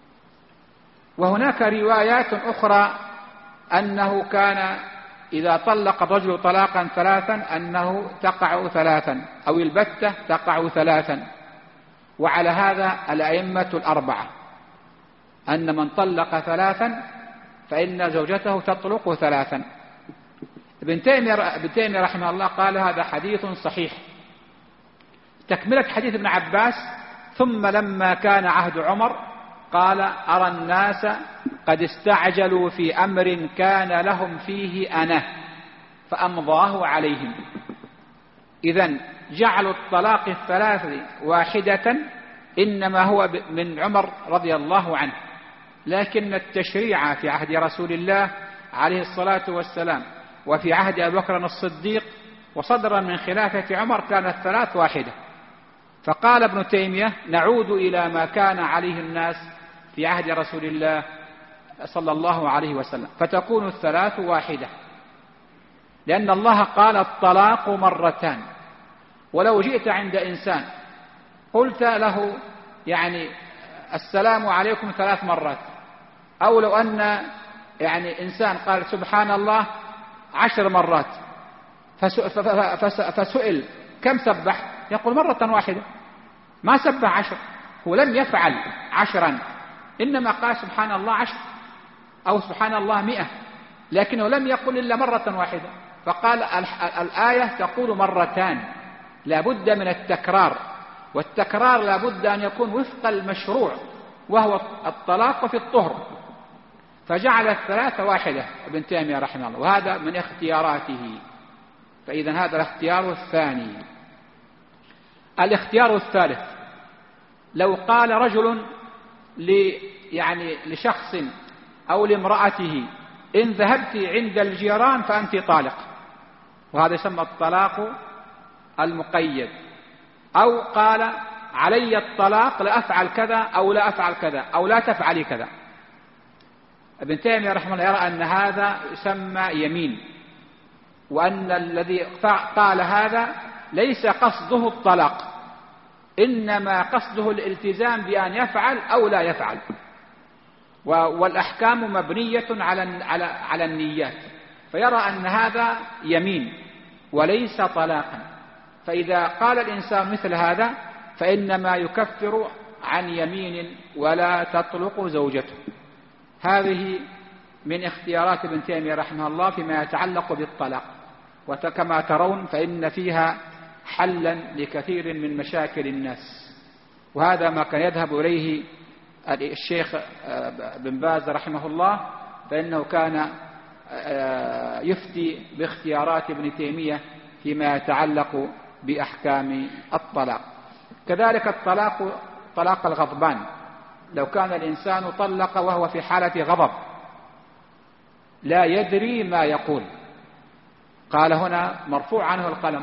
وهناك روايات أخرى أنه كان إذا طلق الرجل طلاقا ثلاثا أنه تقع ثلاثا أو البتة تقع ثلاثا. وعلى هذا الأئمة الأربعة أن من طلق ثلاثا فإن زوجته تطلق ثلاثا. ابن تيمية رحمه الله قال هذا حديث صحيح. تكملة حديث ابن عباس: ثم لما كان عهد عمر قال: أرى الناس قد استعجلوا في أمر كان لهم فيه أنا فأمضاه عليهم. إذن جعل الطلاق الثلاث واحدة إنما هو من عمر رضي الله عنه، لكن التشريع في عهد رسول الله عليه الصلاة والسلام وفي عهد أبي بكر الصديق وصدرا من خلافة عمر كانت ثلاث واحدة. فقال ابن تيمية: نعود إلى ما كان عليه الناس في عهد رسول الله صلى الله عليه وسلم، فتكون الثلاث واحدة، لأن الله قال الطلاق مرتان. ولو جئت عند إنسان قلت له يعني السلام عليكم 3 مرات، أو لو أن يعني إنسان قال سبحان الله 10 مرات فسئل كم سبح، يقول مرة واحدة، ما سبح 10، هو لم يفعل 10، إنما قال سبحان الله 10 أو سبحان الله 100، لكنه لم يقل إلا مرة واحدة. فقال الآية تقول مرتان، لا بد من التكرار، والتكرار لا بد أن يكون وفق المشروع وهو الطلاق في الطهر، فجعل الثلاث واحدة ابن تيمية رحمه الله، وهذا من اختياراته. فإذا هذا الاختيار الثاني. الاختيار الثالث: لو قال رجل لشخص أو لامرأته إن ذهبت عند الجيران فأنت طالق، وهذا يسمى الطلاق المقيد. أو قال علي الطلاق لا أفعل كذا أو لا أفعل كذا أو لا تفعلي كذا. ابن تيمية رحمه الله يرى أن هذا يسمى يمين، وأن الذي قال هذا ليس قصده الطلاق، إنما قصده الالتزام بأن يفعل أو لا يفعل، والأحكام مبنية على النيات، فيرى أن هذا يمين وليس طلاقا. فإذا قال الإنسان مثل هذا فإنما يكفر عن يمين ولا تطلق زوجته. هذه من اختيارات ابن تيمية رحمه الله فيما يتعلق بالطلاق، وكما ترون فإن فيها حلا لكثير من مشاكل الناس، وهذا ما كان يذهب إليه الشيخ بن باز رحمه الله، فإنه كان يفتي باختيارات ابن تيمية فيما يتعلق بأحكام الطلاق. كذلك الطلاق، طلاق الغضبان، لو كان الإنسان طلق وهو في حالة غضب لا يدري ما يقول، قال هنا مرفوع عنه القلم،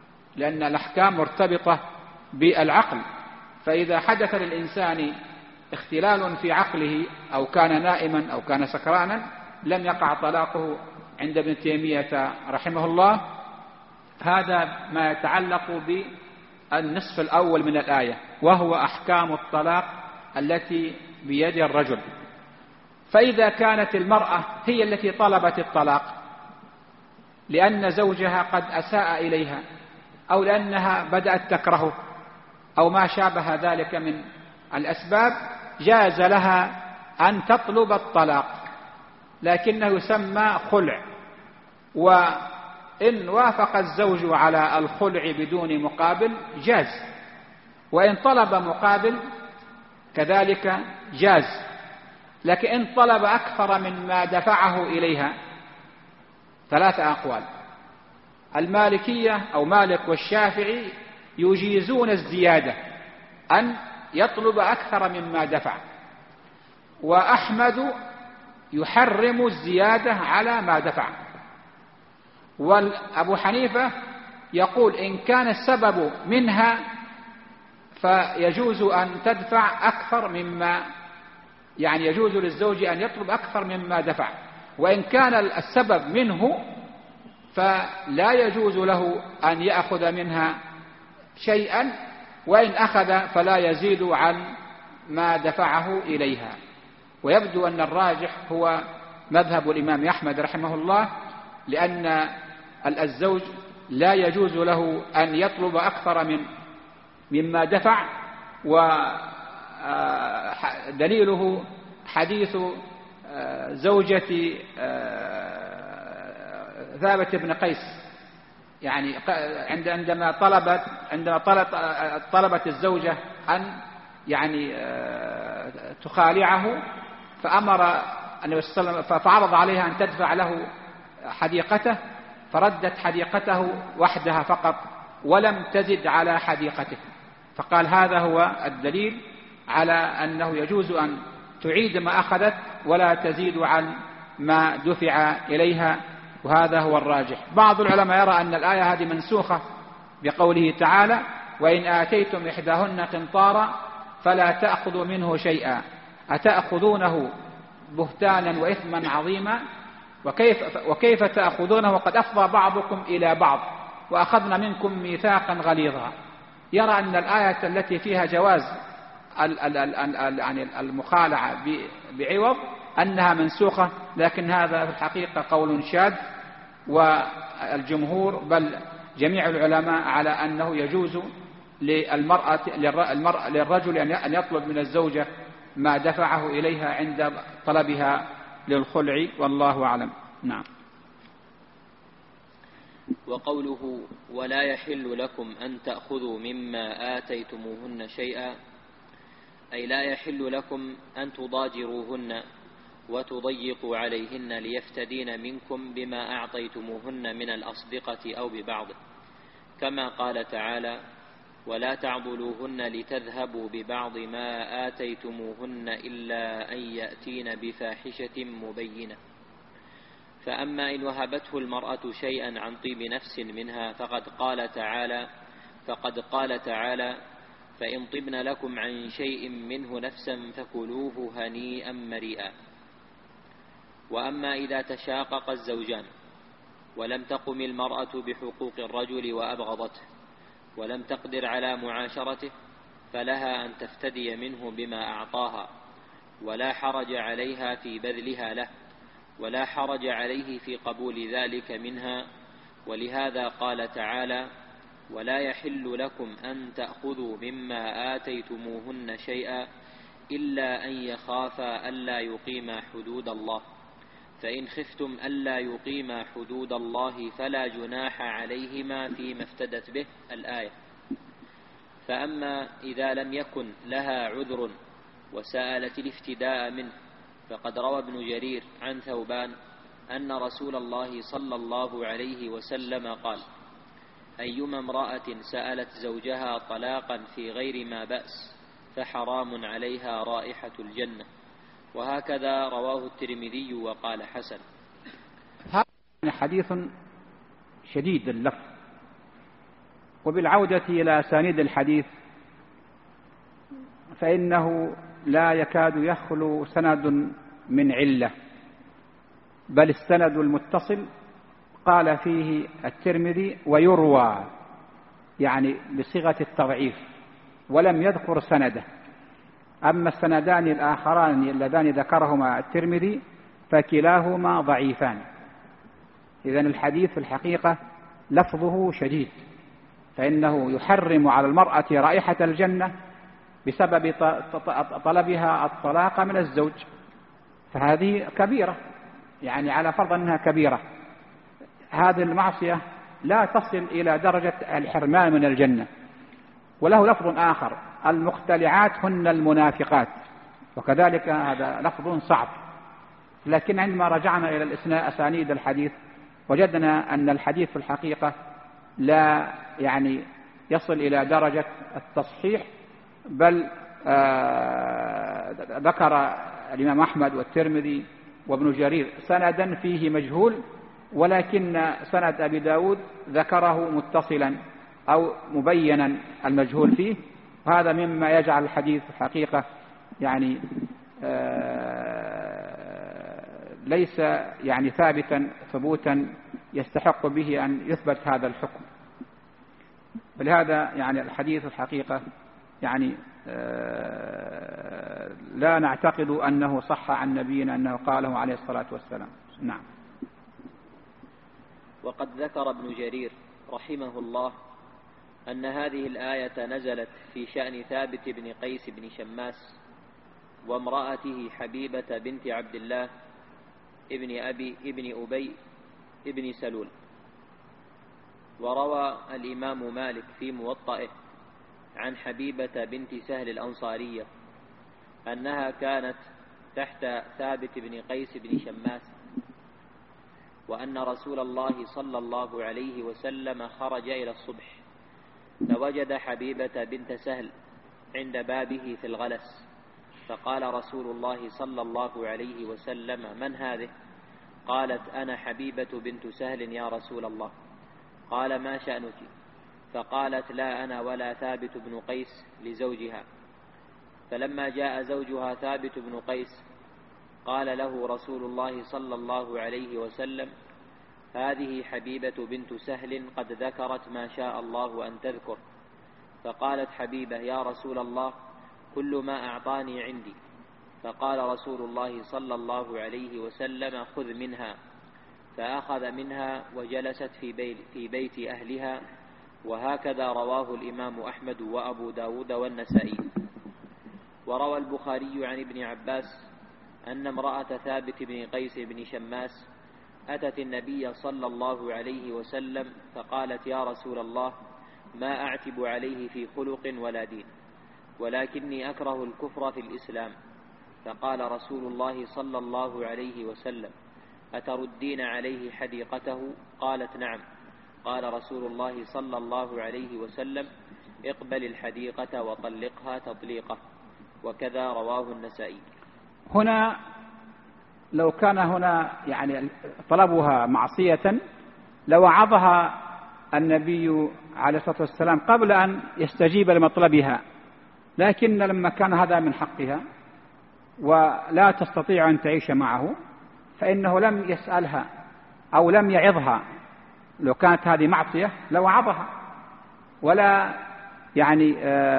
لأن الأحكام مرتبطة بالعقل. فإذا حدث للإنسان اختلال في عقله أو كان نائما أو كان سكرانا لم يقع طلاقه عند ابن تيمية رحمه الله. هذا ما يتعلق بالنصف الأول من الآية، وهو أحكام الطلاق التي بيد الرجل. فإذا كانت المرأة هي التي طلبت الطلاق لأن زوجها قد أساء إليها أو لأنها بدأت تكرهه أو ما شابه ذلك من الأسباب، جاز لها أن تطلب الطلاق، لكنه يسمى خلع. وإن وافق الزوج على الخلع بدون مقابل جاز، وإن طلب مقابل كذلك جاز. لكن إن طلب أكثر مما دفعه إليها 3 أقوال. المالكية أو مالك والشافعي يجيزون الزيادة، أن يطلب أكثر مما دفع، وأحمد يحرم الزيادة على ما دفع، وأبو حنيفة يقول إن كان السبب منها فيجوز أن تدفع أكثر مما، يعني يجوز للزوج أن يطلب أكثر مما دفع، وإن كان السبب منه فلا يجوز له أن يأخذ منها شيئا، وإن أخذ فلا يزيد عن ما دفعه إليها. ويبدو أن الراجح هو مذهب الإمام أحمد رحمه الله، لأن الزوج لا يجوز له أن يطلب أكثر مما دفع. ودليله حديث زوجة ثابت بن قيس، يعني عندما طلبت الزوجة أن يعني تخالعه، فأمر النبي صلى الله عليه وسلم فعرض عليها أن تدفع له حديقته، فردت حديقته وحدها فقط ولم تزد على حديقته، فقال هذا هو الدليل على أنه يجوز أن تعيد ما أخذت ولا تزيد عن ما دفع إليها، وهذا هو الراجح. بعض العلماء يرى أن الآية هذه منسوخة بقوله تعالى وإن آتيتم إحداهن قنطارا فلا تأخذوا منه شيئا أتأخذونه بهتانا وإثما عظيما وكيف تأخذونه وقد أفضى بعضكم إلى بعض وأخذنا منكم ميثاقا غليظا. يرى أن الآية التي فيها جواز المخالعة بعوض أنها منسوخة، لكن هذا في الحقيقة قول شاذ، والجمهور بل جميع العلماء على أنه يجوز للرجل أن يطلب من الزوجة ما دفعه إليها عند طلبها للخلع، والله أعلم. نعم. وقوله ولا يحل لكم أن تأخذوا مما آتيتموهن شيئا، أي لا يحل لكم أن تضاجروهن وتضيقوا عليهن ليفتدين منكم بما أعطيتموهن من الأصدقة أو ببعضه، كما قال تعالى ولا تعضلوهن لتذهبوا ببعض ما آتيتموهن إلا أن يأتين بفاحشة مبينة. فأما إن وهبته المرأة شيئا عن طيب نفس منها فقد قال تعالى فإن طبن لكم عن شيء منه نفسا فكلوه هنيئا مريئا. وأما إذا تشاقق الزوجان ولم تقم المرأة بحقوق الرجل وأبغضته ولم تقدر على معاشرته فلها أن تفتدي منه بما أعطاها، ولا حرج عليها في بذلها له، ولا حرج عليه في قبول ذلك منها. ولهذا قال تعالى ولا يحل لكم أن تأخذوا مما آتيتموهن شيئا إلا أن يخافا ألا يقيما حدود الله، فإن خفتم ألا يقيما حدود الله فلا جناح عليهما فيما افتدت به الآية. فأما إذا لم يكن لها عذر وسألت الافتداء منه فقد روى ابن جرير عن ثوبان أن رسول الله صلى الله عليه وسلم قال أيما امرأة سألت زوجها طلاقا في غير ما بأس فحرام عليها رائحة الجنة. وهكذا رواه الترمذي وقال حسن. هذا حديث شديد اللفظ. وبالعودة إلى أسانيد الحديث فإنه لا يكاد يخلو سند من علة، بل السند المتصل قال فيه الترمذي ويروى، يعني بصيغة التضعيف، ولم يذكر سنده. أما السندان الآخران اللذان ذكرهما الترمذي فكلاهما ضعيفان. إذن الحديث في الحقيقة لفظه شديد، فإنه يحرم على المرأة رائحة الجنة بسبب طلبها الطلاق من الزوج، فهذه كبيرة، يعني على فرض أنها كبيرة، هذه المعصية لا تصل إلى درجة الحرمان من الجنة. وله لفظ آخر: المختلعات هن المنافقات، وكذلك هذا لفظ صعب. لكن عندما رجعنا إلى أسانيد الحديث وجدنا أن الحديث في الحقيقة لا يعني يصل إلى درجة التصحيح، بل ذكر الإمام أحمد والترمذي وابن جرير سندا فيه مجهول، ولكن سند أبي داود ذكره متصلا أو مبينا المجهول فيه، وهذا مما يجعل الحديث حقيقة يعني ليس يعني ثابتا ثبوتا يستحق به أن يثبت هذا الحكم. ولهذا يعني الحديث الحقيقة يعني لا نعتقد أنه صح عن نبينا أنه قاله عليه الصلاة والسلام. نعم. وقد ذكر ابن جرير رحمه الله أن هذه الآية نزلت في شأن ثابت بن قيس بن شماس وامرأته حبيبة بنت عبد الله ابن أبي ابن سلول. وروى الإمام مالك في موطئه عن حبيبة بنت سهل الأنصارية أنها كانت تحت ثابت بن قيس بن شماس، وأن رسول الله صلى الله عليه وسلم خرج إلى الصبح فوجد حبيبة بنت سهل عند بابه في الغلس، فقال رسول الله صلى الله عليه وسلم: من هذه؟ قالت: أنا حبيبة بنت سهل يا رسول الله. قال: ما شأنك؟ فقالت: لا أنا ولا ثابت بن قيس لزوجها. فلما جاء زوجها ثابت بن قيس قال له رسول الله صلى الله عليه وسلم: هذه حبيبة بنت سهل قد ذكرت ما شاء الله أن تذكر. فقالت حبيبة: يا رسول الله، كل ما أعطاني عندي. فقال رسول الله صلى الله عليه وسلم: خذ منها. فأخذ منها وجلست في بيت أهلها. وهكذا رواه الإمام أحمد وأبو داود والنسائي. وروى البخاري عن ابن عباس أن امرأة ثابت بن قيس بن شماس أتت النبي صلى الله عليه وسلم فقالت: يا رسول الله، ما أعتب عليه في خلق ولا دين، ولكني أكره الكفر في الإسلام. فقال رسول الله صلى الله عليه وسلم: أتردين عليه حديقته؟ قالت: نعم. قال رسول الله صلى الله عليه وسلم: اقبل الحديقة وطلقها تطليقة. وكذا رواه النسائي. هنا لو كان هنا يعني طلبها معصية لوعظها النبي عليه الصلاة والسلام قبل أن يستجيب لمطلبها، لكن لما كان هذا من حقها ولا تستطيع أن تعيش معه فإنه لم يسألها أو لم يعظها. لو كانت هذه معصية لوعظها، ولا يعني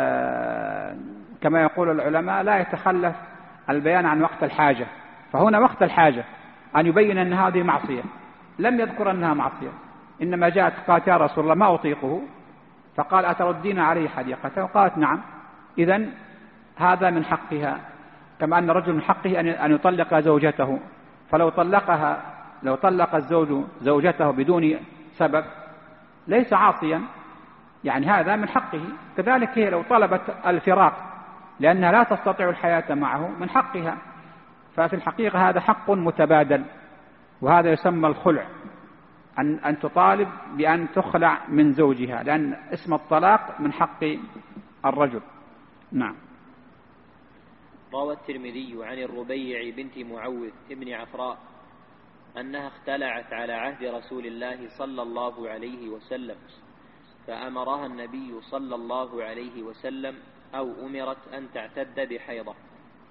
كما يقول العلماء لا يتخلف البيان عن وقت الحاجة. فهنا وقت الحاجة أن يبين أن هذه معصية، لم يذكر أنها معصية، إنما جاءت قالت: يا رسول الله ما أطيقه. فقال: أتردين عليه حديقته؟ قالت: نعم. إذن هذا من حقها، كما أن الرجل من حقه أن يطلق زوجته. فلو طلق الزوج زوجته بدون سبب ليس عاصيا، يعني هذا من حقه. كذلك هي لو طلبت الفراق لأنها لا تستطيع الحياة معه من حقها. ففي الحقيقة هذا حق متبادل، وهذا يسمى الخلع، أن تطالب بأن تخلع من زوجها، لأن اسم الطلاق من حق الرجل. نعم. روى الترمذي عن الربيع بنت معوذ ابن عفراء أنها اختلعت على عهد رسول الله صلى الله عليه وسلم، فأمرها النبي صلى الله عليه وسلم أو أمرت أن تعتد بحيضة،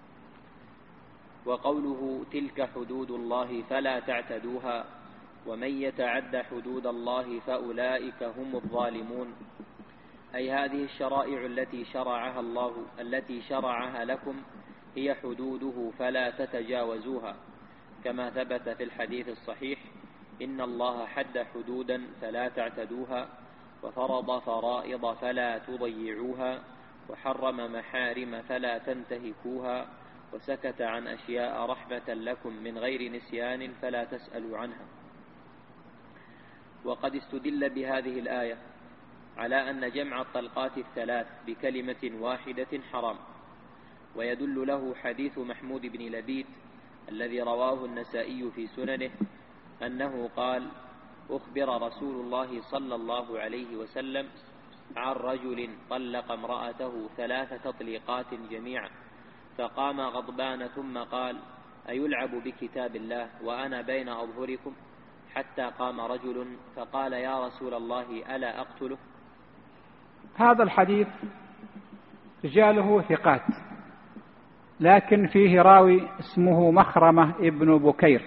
وقوله تلك حدود الله فلا تعتدوها ومن يتعد حدود الله فأولئك هم الظالمون، أي هذه الشرائع التي شرعها لكم هي حدوده فلا تتجاوزوها، كما ثبت في الحديث الصحيح: إن الله حد حدودا فلا تعتدوها، وفرض فرائض فلا تضيعوها، وحرم محارم فلا تنتهكوها، وسكت عن أشياء رحمة لكم من غير نسيان فلا تسألوا عنها. وقد استدل بهذه الآية على أن جمع الطلقات الثلاث بكلمة واحدة حرام، ويدل له حديث محمود بن لبيد الذي رواه النسائي في سننه أنه قال: أخبر رسول الله صلى الله عليه وسلم عن رجل طلق امرأته 3 تطليقات جميعا، فقام غضبان ثم قال: أيلعب بكتاب الله وأنا بين أظهركم؟ حتى قام رجل فقال: يا رسول الله ألا أقتله؟ هذا الحديث رجاله ثقات، لكن فيه راوي اسمه مخرمة ابن بكير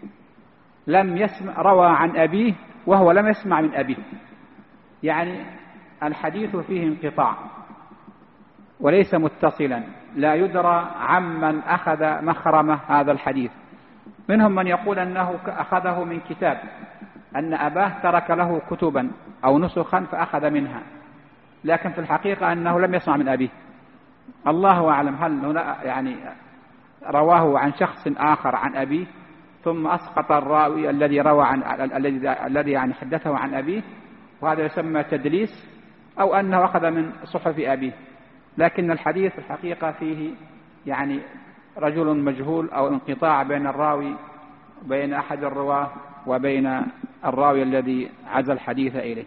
روى عن أبيه وهو لم يسمع من أبيه، يعني الحديث فيه انقطاع وليس متصلا، لا يدرى عمن أخذ مخرمة هذا الحديث. منهم من يقول أنه أخذه من كتاب، أن أباه ترك له كتبا أو نسخا فأخذ منها، لكن في الحقيقة أنه لم يسمع من أبيه. الله أعلم هل هنا يعني رواه عن شخص آخر عن أبيه ثم أسقط الراوي الذي روى عن الذي يعني حدثه عن أبيه، وهذا يسمى تدليس، أو أنه أخذ من صحف أبيه. لكن الحديث في الحقيقة فيه يعني رجل مجهول أو انقطاع بين الراوي بين أحد الرواه وبين الراوي الذي عزى الحديث إليه.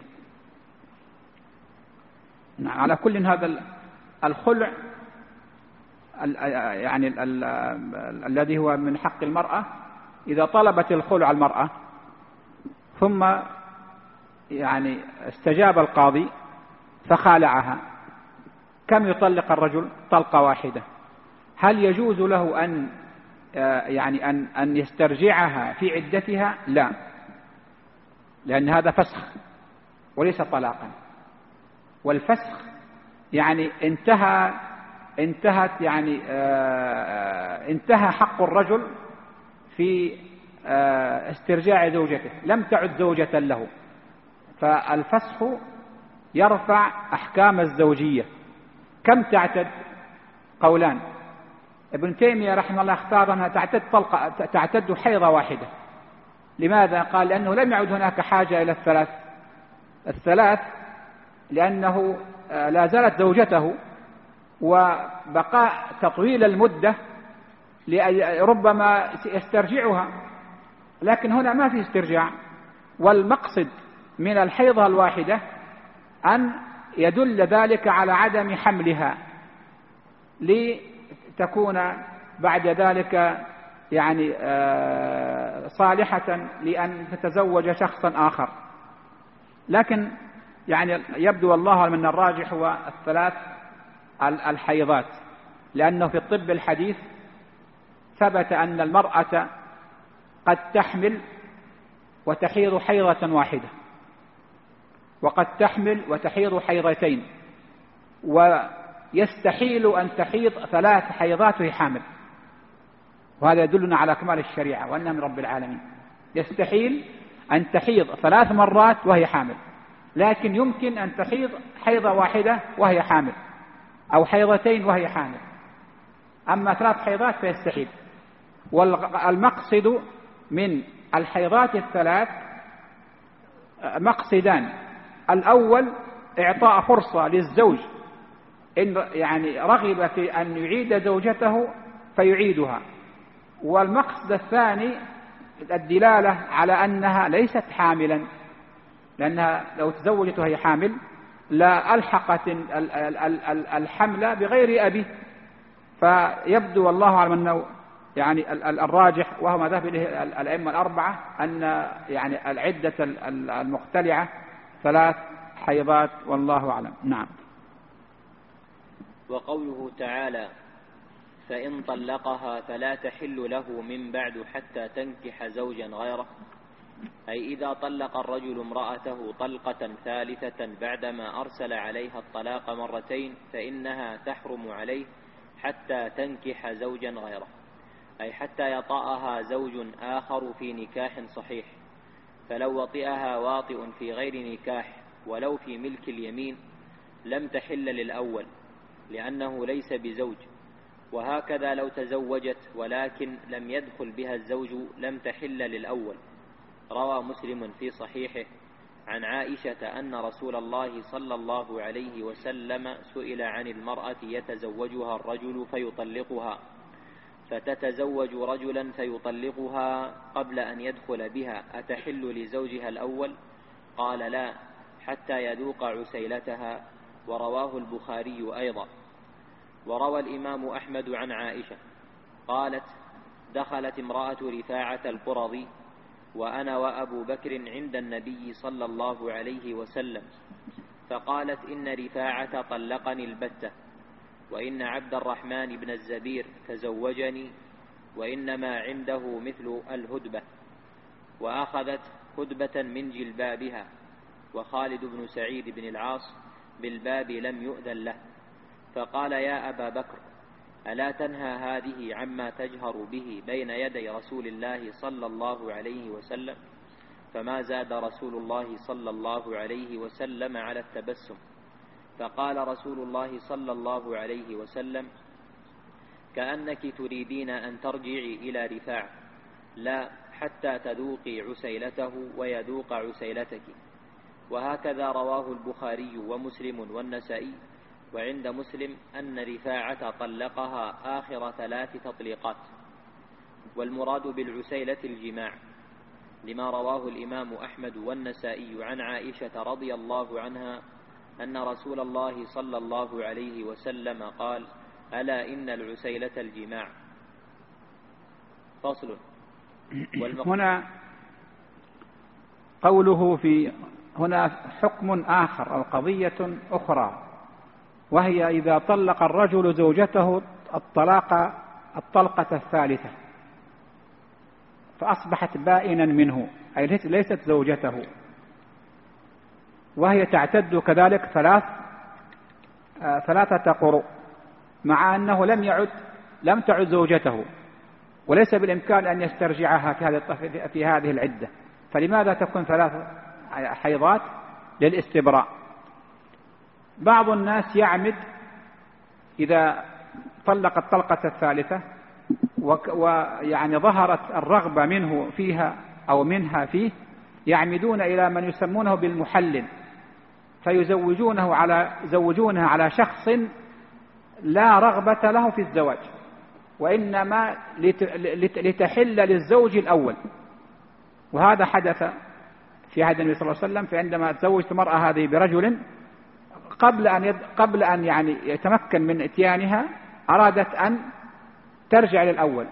على كل هذا الخلع يعني الذي هو من حق المرأة، إذا طلبت الخلع المرأة ثم يعني استجاب القاضي فخالعها، كم يطلق الرجل؟ طلقة واحدة. هل يجوز له أن يسترجعها في عدتها؟ لا، لأن هذا فسخ وليس طلاقا، والفسخ يعني انتهى حق الرجل في استرجاع زوجته، لم تعد زوجة له، فالفسخ يرفع أحكام الزوجية. كم تعتد؟ قولان. ابن تيمية رحمه الله اختار أنها تعتد حيضة واحدة. لماذا؟ قال لأنه لم يعد هناك حاجة إلى الثلاث، لأنه لا زالت زوجته، وبقاء تطويل المدة ربما يسترجعها، لكن هنا ما في استرجاع. والمقصد من الحيضة الواحدة أن يدل ذلك على عدم حملها لتكون بعد ذلك يعني صالحة لأن تتزوج شخصا آخر. لكن يعني يبدو والله من الراجح هو 3 الحيضات، لأنه في الطب الحديث ثبت أن المرأة قد تحمل وتحيض حيضة واحدة، وقد تحمل وتحيض حيضتين، ويستحيل أن تحيض 3 حيضات وهي حامل، وهذا يدلنا على كمال الشريعة وأنها من رب العالمين. يستحيل أن تحيض 3 مرات وهي حامل، لكن يمكن أن تحيض حيضة واحدة وهي حامل، أو حيضتين وهي حامل. أما 3 حيضات فيستحيل. والمقصد من الحيضات ال3 مقصدان: الأول إعطاء فرصة للزوج إن يعني رغب في أن يعيد زوجته فيعيدها، والمقصد الثاني الدلالة على أنها ليست حاملا، لأنها لو تزوجت وهي حامل لا ألحقت الحمل بغير أبي. فيبدو والله أعلم أنه يعني الراجح، وهو ما ذهب إليه الأئمة الأربعة، أن يعني العدة المختلعة 3 حيضات، والله أعلم. نعم. وقوله تعالى: فإن طلقها فلا تحل له من بعد حتى تنكح زوجا غيره. أي إذا طلق الرجل امرأته طلقة ثالثة بعدما أرسل عليها الطلاق مرتين فإنها تحرم عليه حتى تنكح زوجا غيره، أي حتى يطأها زوج آخر في نكاح صحيح. فلو وطئها واطئ في غير نكاح ولو في ملك اليمين لم تحل للأول لأنه ليس بزوج، وهكذا لو تزوجت ولكن لم يدخل بها الزوج لم تحل للأول. روى مسلم في صحيحه عن عائشة أن رسول الله صلى الله عليه وسلم سئل عن المرأة يتزوجها الرجل فيطلقها، فتتزوج رجلا فيطلقها قبل أن يدخل بها أتحل لزوجها الأول؟ قال لا حتى يذوق عسيلتها. ورواه البخاري أيضا. وروى الإمام أحمد عن عائشة قالت: دخلت امرأة رفاعة القرظي وأنا وأبو بكر عند النبي صلى الله عليه وسلم، فقالت: إن رفاعة طلقني البتة، وإن عبد الرحمن بن الزبير تزوجني، وإنما عنده مثل الهدبة. وأخذت هدبة من جلبابها، وخالد بن سعيد بن العاص بالباب لم يؤذن له، فقال: يا أبا بكر، ألا تنهى هذه عما تجهر به بين يدي رسول الله صلى الله عليه وسلم؟ فما زاد رسول الله صلى الله عليه وسلم على التبسم. فقال رسول الله صلى الله عليه وسلم: كأنك تريدين أن ترجعي إلى رفاع، لا حتى تذوقي عسيلته ويذوق عسيلتك. وهكذا رواه البخاري ومسلم والنسائي. وعند مسلم أن رفاعة طلقها آخر 3 تطليقات. والمراد بالعسيلة الجماع، لما رواه الإمام أحمد والنسائي عن عائشة رضي الله عنها أن رسول الله صلى الله عليه وسلم قال: ألا إن العسيلة الجماع. فصل. هنا قوله هنا حكم آخر أو قضية أخرى، وهي إذا طلق الرجل زوجته الطلقة الثالثة فأصبحت بائنا منه، أي ليست زوجته، وهي تعتد كذلك 3 قروء، مع أنه لم تعد زوجته، وليس بالإمكان أن يسترجعها في هذه العدة. فلماذا تكون 3 حيضات؟ للاستبراء. بعض الناس يعمد إذا طلق الطلقة الثالثة ويعني ظهرت الرغبة منه فيها أو منها فيه، يعمدون إلى من يسمونه بالمحلل، فيزوجونها على شخص لا رغبة له في الزواج، وإنما لتحل للزوج الأول. وهذا حدث في عهد النبي صلى الله عليه وسلم، فعندما تزوجت المرأة هذه برجل قبل أن يعني يتمكن من إتيانها أرادت أن ترجع للأول،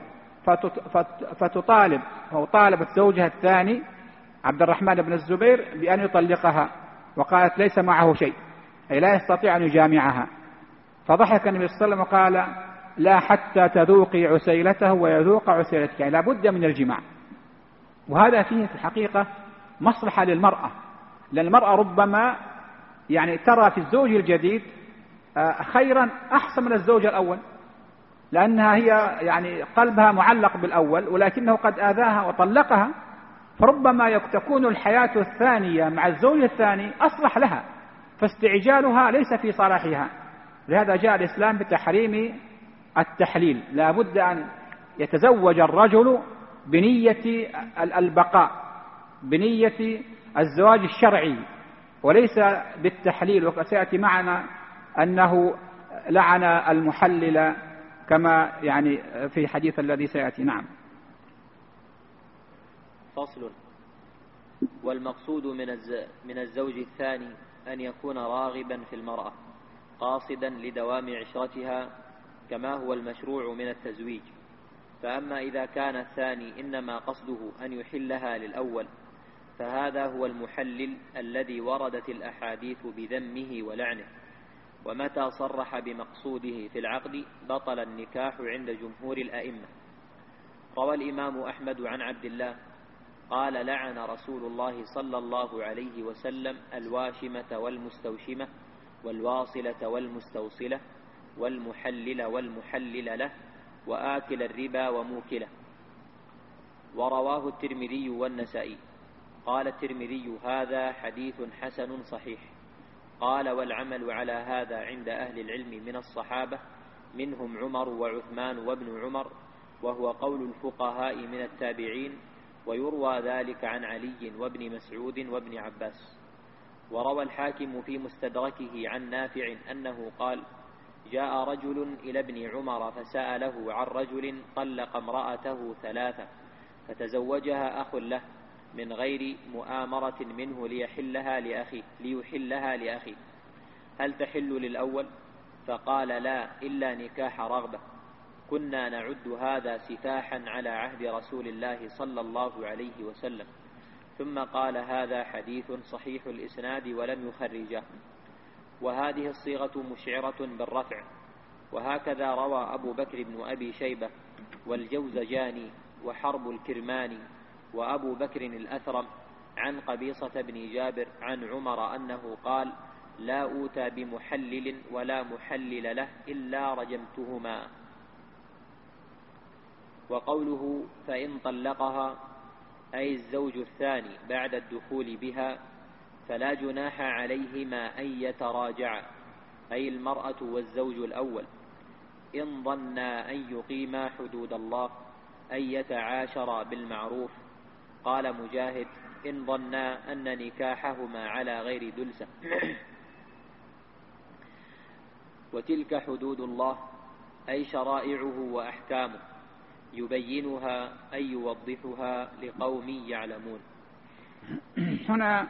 طالبت زوجها الثاني عبد الرحمن بن الزبير بأن يطلقها، وقالت ليس معه شيء، أي لا يستطيع أن يجامعها. فضحك النبي صلى الله عليه وسلم وقال: لا حتى تذوقي عسيلته ويذوق عسيلتك، يعني لا بد من الجماع. وهذا فيه في الحقيقة مصلحة للمرأة، لأن المرأة ربما يعني ترى في الزوج الجديد خيرا أحسن من الزوج الأول، لأنها هي يعني قلبها معلق بالأول، ولكنه قد آذاها وطلقها، فربما تكون الحياة الثانية مع الزوج الثاني أصلح لها، فاستعجالها ليس في صلاحها. لهذا جاء الإسلام بتحريم التحليل. لا بد أن يتزوج الرجل بنية البقاء، بنية الزواج الشرعي، وليس بالتحليل. وسيأتي معنا أنه لعن المحلل كما يعني في حديث الذي سيأتي. نعم. فصل. والمقصود من الزوج الثاني أن يكون راغبا في المرأة قاصدا لدوام عشرتها كما هو المشروع من التزويج. فأما إذا كان الثاني إنما قصده أن يحلها للأول فهذا هو المحلل الذي وردت الأحاديث بذمه ولعنه، ومتى صرح بمقصوده في العقد بطل النكاح عند جمهور الأئمة. روى الإمام أحمد عن عبد الله قال لعن رسول الله صلى الله عليه وسلم الواشمة والمستوشمة والواصلة والمستوصلة والمحلل والمحلل له وآكل الربا وموكله. ورواه الترمذي والنسائي. قال الترمذي هذا حديث حسن صحيح. قال والعمل على هذا عند أهل العلم من الصحابة منهم عمر وعثمان وابن عمر، وهو قول الفقهاء من التابعين، ويروى ذلك عن علي وابن مسعود وابن عباس. وروى الحاكم في مستدركه عن نافع أنه قال جاء رجل إلى ابن عمر فسأله عن رجل طلق امرأته 3 فتزوجها أخ له من غير مؤامرة منه ليحلها لأخيه، هل تحل للأول؟ فقال لا إلا نكاح رغبة. كنا نعد هذا سفاحا على عهد رسول الله صلى الله عليه وسلم. ثم قال هذا حديث صحيح الإسناد ولم يخرجه. وهذه الصيغة مشعرة بالرفع. وهكذا روى أبو بكر بن أبي شيبة والجوزجاني وحرب الكرماني وأبو بكر الأثرم عن قبيصة بن جابر عن عمر أنه قال لا أوتى بمحلل ولا محلل له إلا رجمتهما. وقوله فإن طلقها أي الزوج الثاني بعد الدخول بها فلا جناح عليهما أن يتراجعا، أي المرأة والزوج الأول، إن ظنا أن يقيما حدود الله أن يتعاشرا بالمعروف. قال مجاهد إن ظنا أن نكاحهما على غير دلسة. وتلك حدود الله أي شرائعه وأحكامه يبينها أي يوضحها لقوم يعلمون. هنا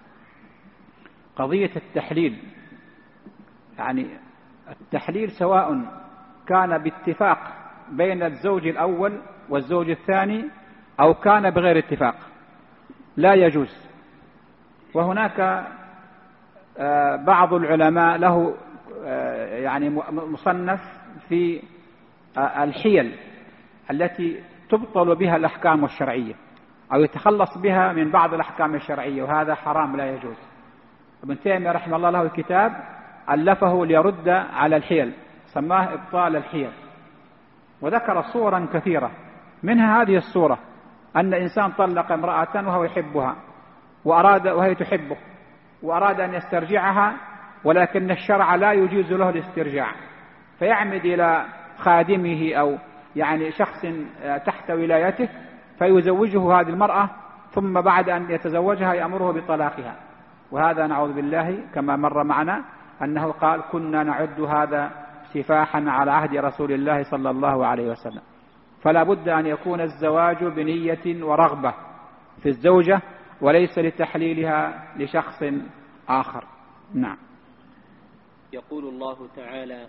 قضية التحليل، يعني التحليل سواء كان باتفاق بين الزوج الأول والزوج الثاني أو كان بغير اتفاق لا يجوز. وهناك بعض العلماء له يعني مصنف في الحيل التي تبطل بها الأحكام الشرعية أو يتخلص بها من بعض الأحكام الشرعية، وهذا حرام لا يجوز. ابن تيمية رحمه الله له كتاب ألفه ليرد على الحيل سماه إبطال الحيل، وذكر صورا كثيرة، منها هذه الصورة أن إنسان طلق امرأة وهو يحبها وهي تحبه وأراد أن يسترجعها، ولكن الشرع لا يجيز له الاسترجاع، فيعمد إلى خادمه أو يعني شخص تحت ولايته فيزوجه هذه المرأة، ثم بعد أن يتزوجها يأمره بطلاقها. وهذا نعوذ بالله كما مر معنا أنه قال كنا نعد هذا سفاحا على عهد رسول الله صلى الله عليه وسلم. فلا بد أن يكون الزواج بنية ورغبة في الزوجة وليس لتحليلها لشخص آخر. نعم. يقول الله تعالى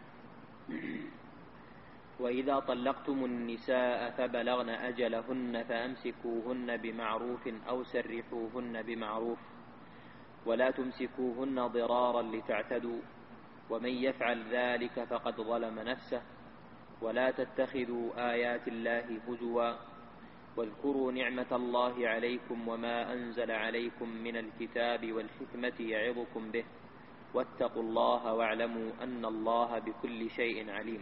وإذا طلقتم النساء فبلغن أجلهن فأمسكوهن بمعروف أو سرحوهن بمعروف ولا تمسكوهن ضرارا لتعتدوا ومن يفعل ذلك فقد ظلم نفسه ولا تتخذوا آيات الله هزوا واذكروا نعمة الله عليكم وما أنزل عليكم من الكتاب والحكمة يعظكم به واتقوا الله واعلموا أن الله بكل شيء عليم.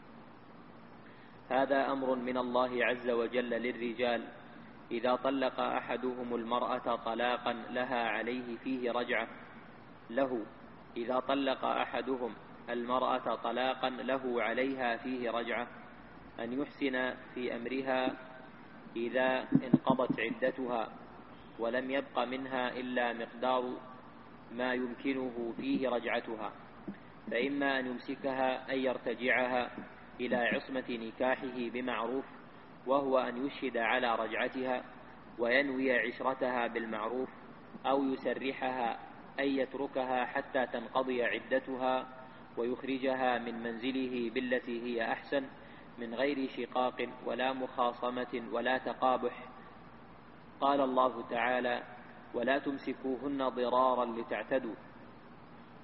هذا أمر من الله عز وجل للرجال إذا طلق أحدهم المرأة طلاقا لها عليه فيه رجعة له إذا طلق أحدهم المرأة طلاقا له عليها فيه رجعة أن يحسن في أمرها إذا انقضت عدتها ولم يبق منها إلا مقدار ما يمكنه فيه رجعتها، فإما أن يمسكها أن يرتجعها إلى عصمة نكاحه بمعروف، وهو أن يشهد على رجعتها وينوي عشرتها بالمعروف، أو يسرحها أن يتركها حتى تنقضي عدتها ويخرجها من منزله بالتي هي أحسن من غير شقاق ولا مخاصمة ولا تقابح. قال الله تعالى ولا تمسكوهن ضرارا لتعتدوا.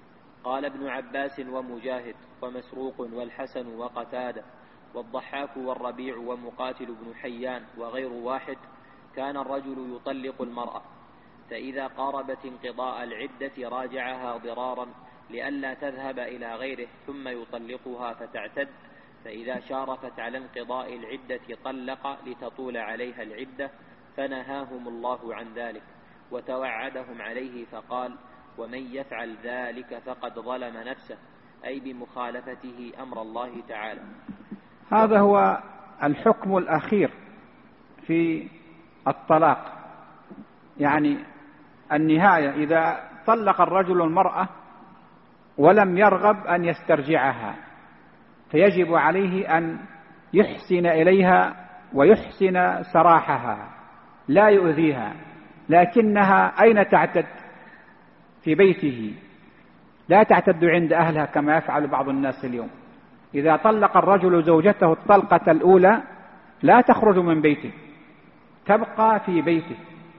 قال ابن عباس ومجاهد ومسروق والحسن وقتادة والضحاك والربيع ومقاتل بن حيان وغير واحد: كان الرجل يطلق المرأة، فإذا قاربت انقضاء العدة راجعها ضرارا لئلا تذهب إلى غيره، ثم يطلقها فتعتد، فإذا شارفت على انقضاء العدة طلق لتطول عليها العدة، فنهاهم الله عن ذلك وتوعدهم عليه فقال: ومن يفعل ذلك فقد ظلم نفسه، أي بمخالفته أمر الله تعالى. هذا هو الحكم الأخير في الطلاق، يعني النهاية إذا طلق الرجل المرأة ولم يرغب أن يسترجعها، فيجب عليه أن يحسن إليها ويحسن سراحها، لا يؤذيها، لكنها أين تعتد؟ في بيته، لا تعتد عند أهلها كما يفعل بعض الناس اليوم. إذا طلق الرجل زوجته الطلقة الأولى لا تخرج من بيته، تبقى في بيته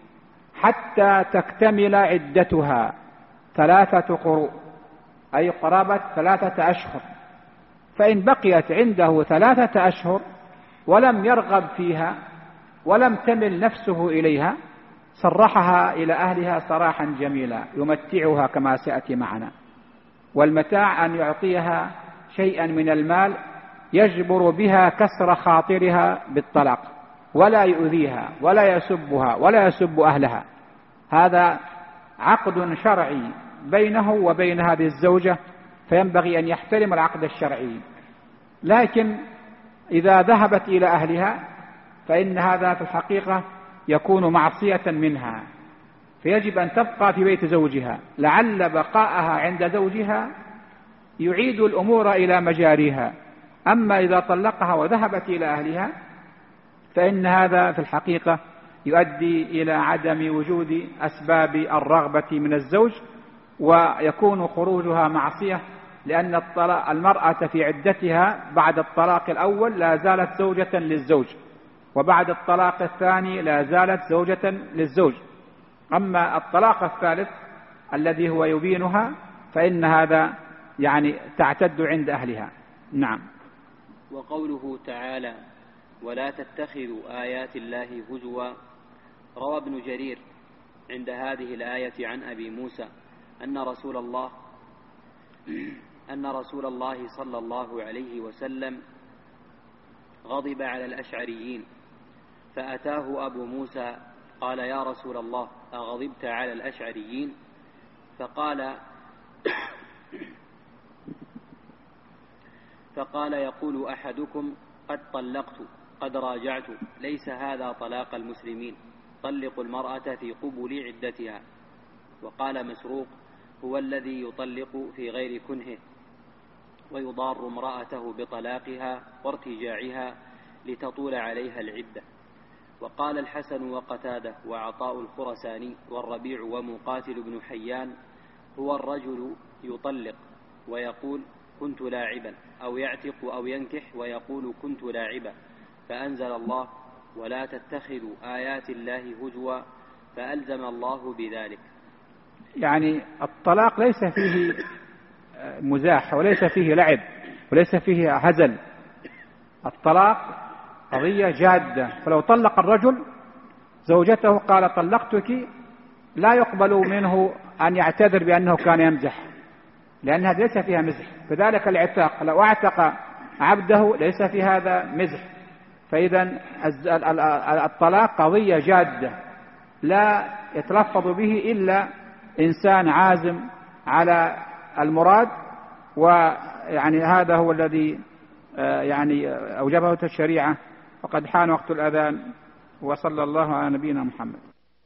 حتى تكتمل عدتها 3 قروء، أي قرابة 3 أشهر. فإن بقيت عنده 3 أشهر ولم يرغب فيها ولم تمل نفسه إليها، صرحها إلى أهلها صراحا جميلا، يمتعها كما سيأتي معنا. والمتاع أن يعطيها شيئا من المال يجبر بها كسر خاطرها بالطلاق، ولا يؤذيها ولا يسبها ولا يسب أهلها. هذا عقد شرعي بينه وبين هذه الزوجة، فينبغي أن يحترم العقد الشرعي. لكن إذا ذهبت إلى أهلها فإن هذا في الحقيقة يكون معصية منها، فيجب أن تبقى في بيت زوجها، لعل بقاءها عند زوجها يعيد الأمور إلى مجاريها. أما إذا طلقها وذهبت إلى أهلها فإن هذا في الحقيقة يؤدي إلى عدم وجود أسباب الرغبة من الزوج، ويكون خروجها معصية، لأن المرأة في عدتها بعد الطلاق الأول لا زالت زوجة للزوج، وبعد الطلاق الثاني لا زالت زوجة للزوج. أما الطلاق الثالث الذي هو يبينها فإن هذا يعني تعتد عند أهلها. نعم. وقوله تعالى: ولا تتخذوا آيات الله هزوا. روى ابن جرير عند هذه الآية عن أبي موسى أن رسول الله صلى الله عليه وسلم غضب على الأشعريين، فأتاه أبو موسى قال: يا رسول الله، أغضبت على الأشعريين؟ فقال: يقول أحدكم: قد طلقت، قد راجعت، ليس هذا طلاق المسلمين، طلقوا المرأة في قبل عدتها. وقال مسروق: هو الذي يطلق في غير كنهه ويضار امرأته بطلاقها وارتجاعها لتطول عليها العدة. وقال الحسن وقتادة وعطاء الخرساني والربيع ومقاتل بن حيان: هو الرجل يطلق ويقول كنت لاعبا، أو يعتق أو ينكح ويقول كنت لاعبا، فأنزل الله: ولا تتخذوا آيات الله هزوا، فألزم الله بذلك. يعني الطلاق ليس فيه مزاح وليس فيه لعب وليس فيه هزل، الطلاق قضية جادة. فلو طلق الرجل زوجته قال طلقتك، لا يقبل منه أن يعتذر بأنه كان يمزح، لأن هذا ليس فيها مزح. كذلك العتاق، لو اعتق عبده ليس في هذا مزح. فإذا الطلاق قضية جادة لا يتلفظ به إلا إنسان عازم على المراد، ويعني هذا هو الذي يعني أوجبه الشريعة. وقد حان وقت الأذان، وصلى الله على نبينا محمد.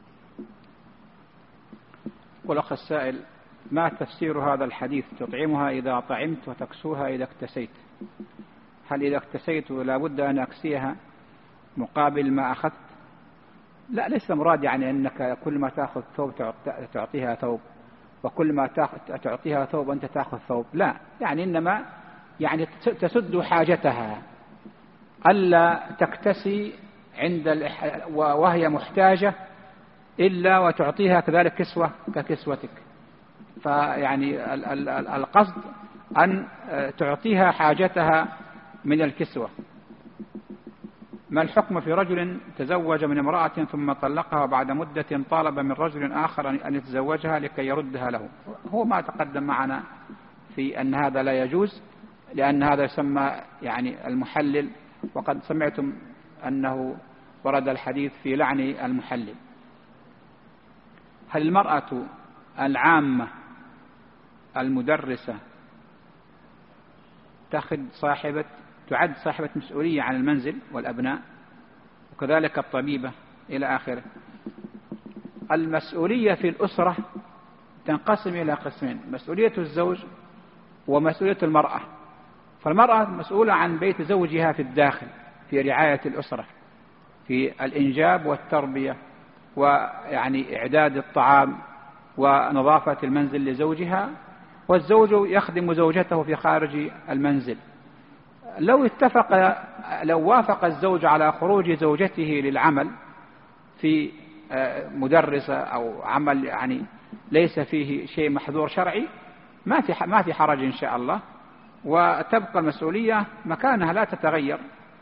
والأخ السائل: ما تفسير هذا الحديث؟ تطعمها إذا طعمت وتكسوها إذا اكتسيت. هل إذا اكتسيت لا بد أن أكسيها مقابل ما أخذت؟ لا، ليس مراد يعني أنك كل ما تأخذ ثوب تعطيها ثوب، وكل ما تعطيها ثوب أنت تأخذ ثوب، لا، يعني إنما يعني تسد حاجتها، ألا تكتسي وهي محتاجة إلا وتعطيها كذلك كسوة ككسوتك. فيعني القصد أن تعطيها حاجتها من الكسوة. ما الحكم في رجل تزوج من امرأة ثم طلقها وبعد مدة طالب من رجل آخر أن يتزوجها لكي يردها له؟ هو ما تقدم معنا في أن هذا لا يجوز، لأن هذا يسمى يعني المحلل، وقد سمعتم أنه ورد الحديث في لعن المحلل. هل المرأة العامة المدرسة تعد صاحبة مسؤولية عن المنزل والأبناء، وكذلك الطبيبة إلى آخره؟ المسؤولية في الأسرة تنقسم إلى قسمين: مسؤولية الزوج ومسؤولية المرأة. فالمرأة مسؤولة عن بيت زوجها في الداخل، في رعاية الأسرة، في الإنجاب والتربية، ويعني إعداد الطعام ونظافة المنزل لزوجها، والزوج يخدم زوجته في خارج المنزل. لو وافق الزوج على خروج زوجته للعمل في مدرسة أو عمل يعني ليس فيه شيء محظور شرعي، ما في حرج إن شاء الله، وتبقى المسؤولية مكانها لا تتغير.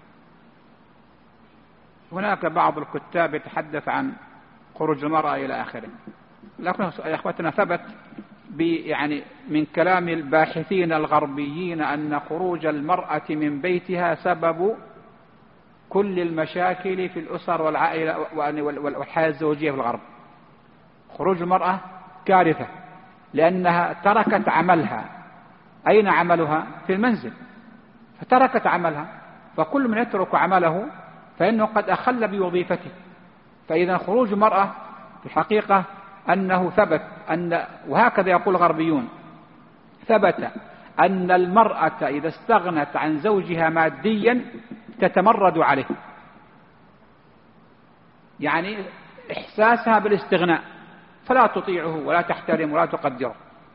هناك بعض الكتاب يتحدث عن خروج المرأة إلى آخره، لكن يا أخوتنا ثبت يعني من كلام الباحثين الغربيين أن خروج المرأة من بيتها سبب كل المشاكل في الأسر والعائلة والحياة الزوجية في الغرب. خروج المرأة كارثة، لأنها تركت عملها. أين عملها؟ في المنزل، فتركت عملها. فكل من يترك عمله فإنه قد أخل بوظيفته. فإذا خروج المرأة في الحقيقة أنه ثبت وهكذا يقول الغربيون، ثبت أن المرأة إذا استغنت عن زوجها ماديا تتمرد عليه، يعني إحساسها بالاستغناء، فلا تطيعه ولا تحترم ولا تقدره.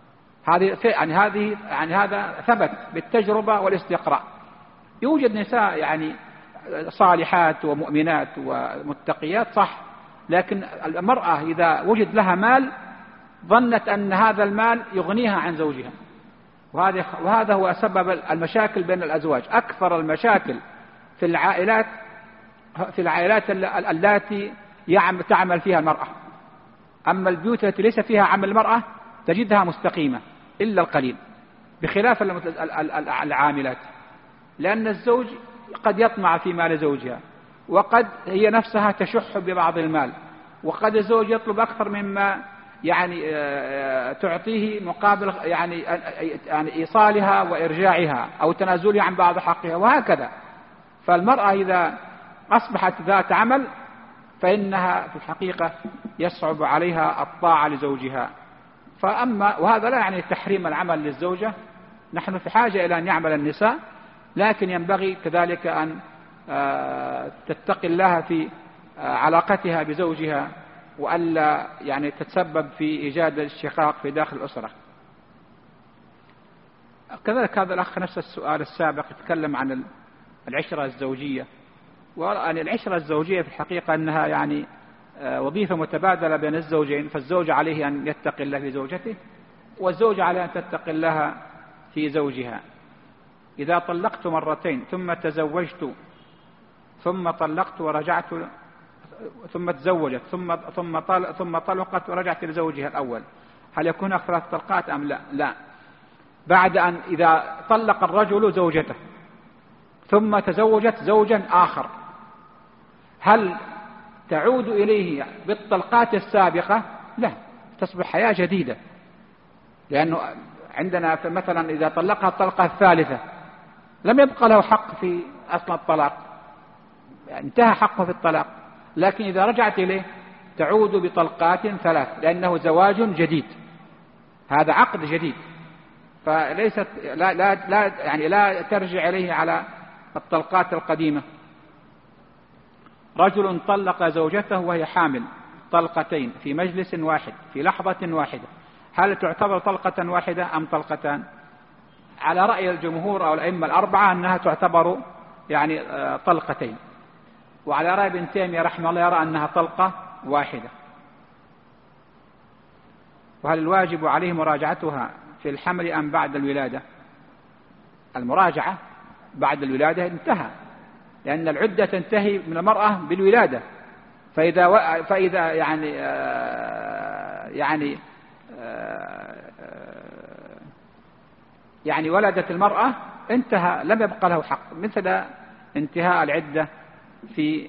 هذا ثبت بالتجربة والاستقراء. يوجد نساء يعني صالحات ومؤمنات ومتقيات صح، لكن المرأة إذا وجد لها مال ظنت أن هذا المال يغنيها عن زوجها، وهذا هو سبب المشاكل بين الأزواج. أكثر المشاكل في العائلات التي تعمل فيها المرأة. أما البيوت التي ليس فيها عمل المرأة تجدها مستقيمة إلا القليل، بخلاف العاملات، لأن الزوج قد يطمع في مال زوجها، وقد هي نفسها تشح ببعض المال، وقد الزوج يطلب أكثر مما يعني تعطيه مقابل يعني إيصالها وإرجاعها أو تنازلها عن بعض حقها، وهكذا. فالمرأة إذا أصبحت ذات عمل فإنها في الحقيقة يصعب عليها الطاعة لزوجها. وهذا لا يعني تحريم العمل للزوجة، نحن في حاجة إلى أن يعمل النساء، لكن ينبغي كذلك أن تتقي الله في علاقتها بزوجها، وألا يعني تتسبب في إيجاد الشقاق في داخل الأسرة. كذلك هذا الأخ نفس السؤال السابق يتكلم عن العشرة الزوجية، وأن العشرة الزوجية في الحقيقة أنها يعني وظيفة متبادلة بين الزوجين، فالزوج عليه أن يتقي الله في زوجته، والزوجة عليها أن تتقي الله في زوجها. إذا طلقت مرتين ثم تزوجت ثم طلقت ورجعت ثم تزوجت ثم طلقت ورجعت لزوجها الأول، هل يكون 3 طلقات أم لا؟ لا. بعد أن إذا طلق الرجل زوجته ثم تزوجت زوجا آخر، هل تعود إليه بالطلقات السابقة؟ لا، تصبح حياة جديدة. لأنه عندنا مثلا إذا طلقها الطلقة الثالثة لم يبقى له حق في أصل الطلاق، انتهى حقه في الطلاق. لكن إذا رجعت إليه تعود بطلقات 3، لأنه زواج جديد، هذا عقد جديد، فليست لا ترجع إليه على الطلقات القديمة. رجل طلق زوجته وهي حامل طلقتين في مجلس واحد في لحظة واحدة، هل تعتبر طلقة واحدة أم طلقتان؟ على رأي الجمهور أو الأئمة الأربعة أنها تعتبر يعني طلقتين، وعلى رأي ابن تيمية رحمه الله يرى أنها طلقة واحدة. وهل الواجب عليه مراجعتها في الحمل أم بعد الولادة؟ المراجعة بعد الولادة انتهى، لأن العدة تنتهي من المرأة بالولادة. فإذا يعني ولدت المرأة انتهى، لم يبقى له حق، مثل انتهاء العدة في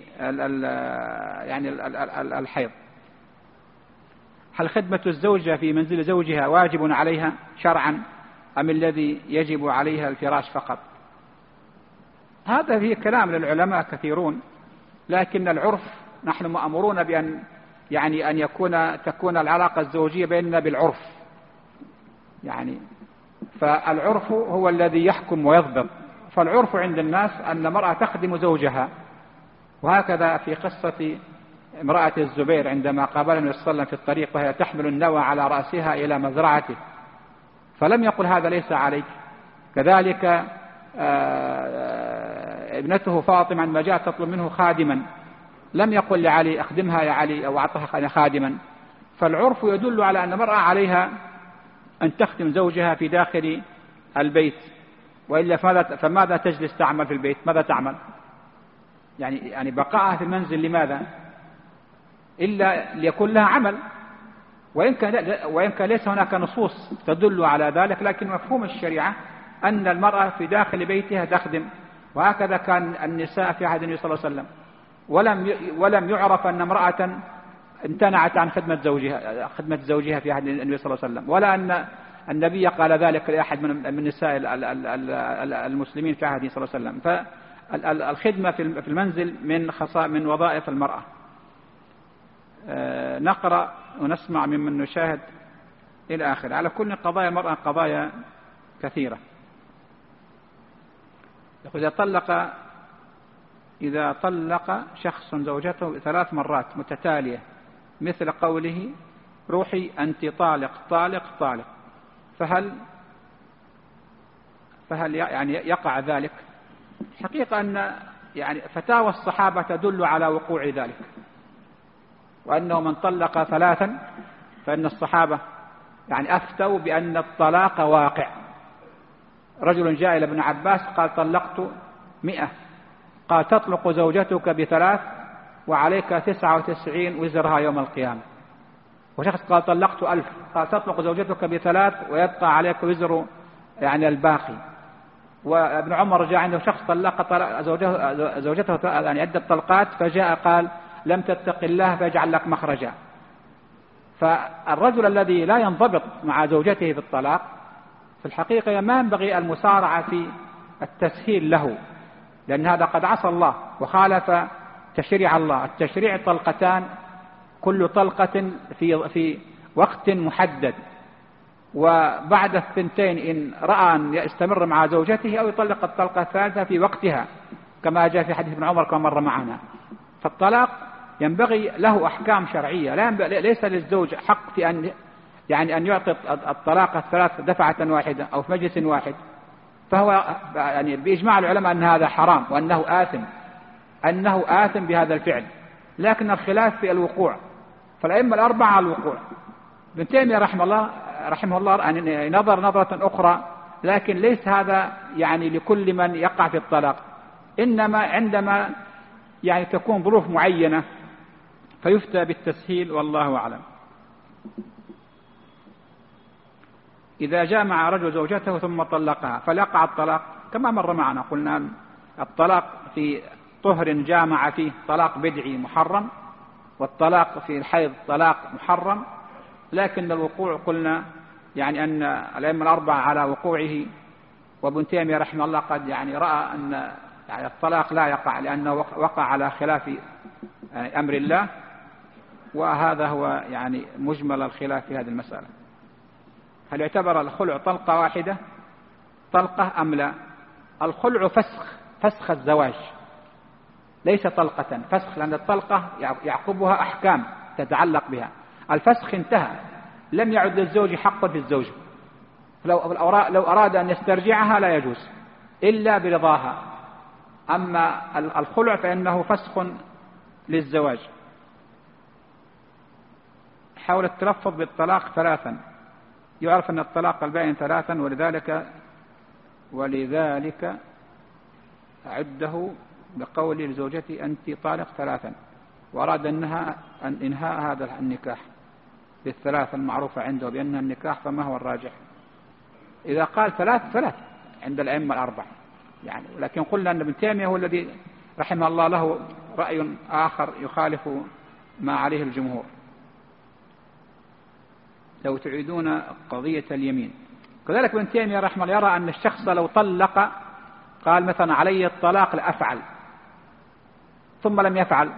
الحيض. هل خدمة الزوجة في منزل زوجها واجب عليها شرعا أم الذي يجب عليها الفراش فقط؟ هذا فيه كلام للعلماء كثيرون، لكن العرف نحن مأمورون بأن تكون العلاقة الزوجية بيننا بالعرف، فالعرف هو الذي يحكم ويضبط. فالعرف عند الناس أن المرأة تخدم زوجها، وهكذا في قصة امرأة الزبير عندما قابلها النبي صلى الله عليه وسلم في الطريق وهي تحمل النوى على رأسها إلى مزرعته، فلم يقل هذا ليس عليك. كذلك ابنته فاطمة عندما جاءت تطلب منه خادما لم يقل لعلي أخدمها يا علي أو أعطها خادما. فالعرف يدل على أن المرأة عليها أن تخدم زوجها في داخل البيت، وإلا فماذا تجلس تعمل في البيت؟ ماذا تعمل؟ يعني بقاءها في المنزل لماذا؟ إلا ليكون لها عمل، وإن كان ليس هناك نصوص تدل على ذلك، لكن مفهوم الشريعة أن المرأة في داخل بيتها تخدم. وهكذا كان النساء في عهد النبي صلى الله عليه وسلم، ولم يعرف أن امرأة امتنعت عن خدمة زوجها في عهد النبي صلى الله عليه وسلم، ولا أن النبي قال ذلك لأحد من نساء المسلمين في عهده صلى الله عليه وسلم. فالخدمة في المنزل من وظائف المرأة. نقرأ ونسمع ممن نشاهد إلى آخر. على كل قضايا المرأة قضايا كثيرة. إذا طلق شخص زوجته 3 مرات متتالية مثل قوله روحي أنت طالق طالق طالق، فهل يقع ذلك؟ حقيقة أن فتاوى الصحابة تدل على وقوع ذلك، وأنه من طلق 3 فإن الصحابة أفتوا بأن الطلاق واقع. رجل جاء إلى ابن عباس قال طلقت 100، قال تطلق زوجتك ب3 وعليك 99 وزرها يوم القيامة. وشخص قال طلقت 1000، قال تطلق زوجتك ب3 ويبقى عليك وزر الباقي. وابن عمر جاء عنده شخص طلق زوجته عدة طلقات، فجاء قال لم تتق الله فيجعل لك مخرجا. فالرجل الذي لا ينضبط مع زوجته في الطلاق في الحقيقة ما ينبغي المسارعة في التسهيل له، لأن هذا قد عصى الله وخالف تشريع الله. التشريع طلقتان، كل طلقة في وقت محدد، وبعد 2 إن رأى أن يستمر مع زوجته أو يطلق الطلقة الثالثة في وقتها، كما جاء في حديث ابن عمر كما مر معنا. فالطلاق ينبغي له أحكام شرعية، ليس للزوج حق في أن يعطي الطلاق 3 دفعة واحدة أو في مجلس واحد. فهو بإجماع العلماء أن هذا حرام وأنه آثم بهذا الفعل، لكن الخلاف في الوقوع. فالأئمة الأربعة على الوقوع. ابن تيمية رحمه الله نظر نظرة أخرى، لكن ليس هذا لكل من يقع في الطلاق، إنما عندما تكون ظروف معينة فيفتى بالتسهيل، والله أعلم. إذا جامع رجل زوجته ثم طلقها فليقع الطلاق كما مر معنا. قلنا الطلاق في طهر جامع فيه طلاق بدعي محرم، والطلاق في الحيض طلاق محرم، لكن الوقوع قلنا أن الأئمة الأربعة على وقوعه. وابن تيمية رحمه الله قد رأى أن الطلاق لا يقع لأنه وقع على خلاف أمر الله، وهذا هو مجمل الخلاف في هذه المسألة. هل يعتبر الخلع طلقة واحدة طلقة أم لا؟ الخلع فسخ الزواج، ليس طلقة فسخ، لأن الطلقة يعقبها أحكام تتعلق بها. الفسخ انتهى، لم يعد للزوج حق في الزوج. لو أراد أن يسترجعها لا يجوز إلا برضاها. أما الخلع فإنه فسخ للزواج. حول التلفظ بالطلاق ثلاثا. يعرف أن الطلاق البائن ثلاثا، ولذلك عده بقول لزوجتي أنت طالق ثلاثا، وأراد إنهاء هذا النكاح بالثلاث المعروفة عنده بأنها النكاح. فما هو الراجح؟ إذا قال ثلاث عند الأئمة الأربعة يعني، ولكن قلنا أن ابن تيمية هو الذي رحمه الله له رأي آخر يخالف ما عليه الجمهور. لو تعيدون قضية اليمين، كذلك ابن تيمية رحمه الله يرى أن الشخص لو طلق قال مثلا علي الطلاق لأفعل ثم لم يفعل،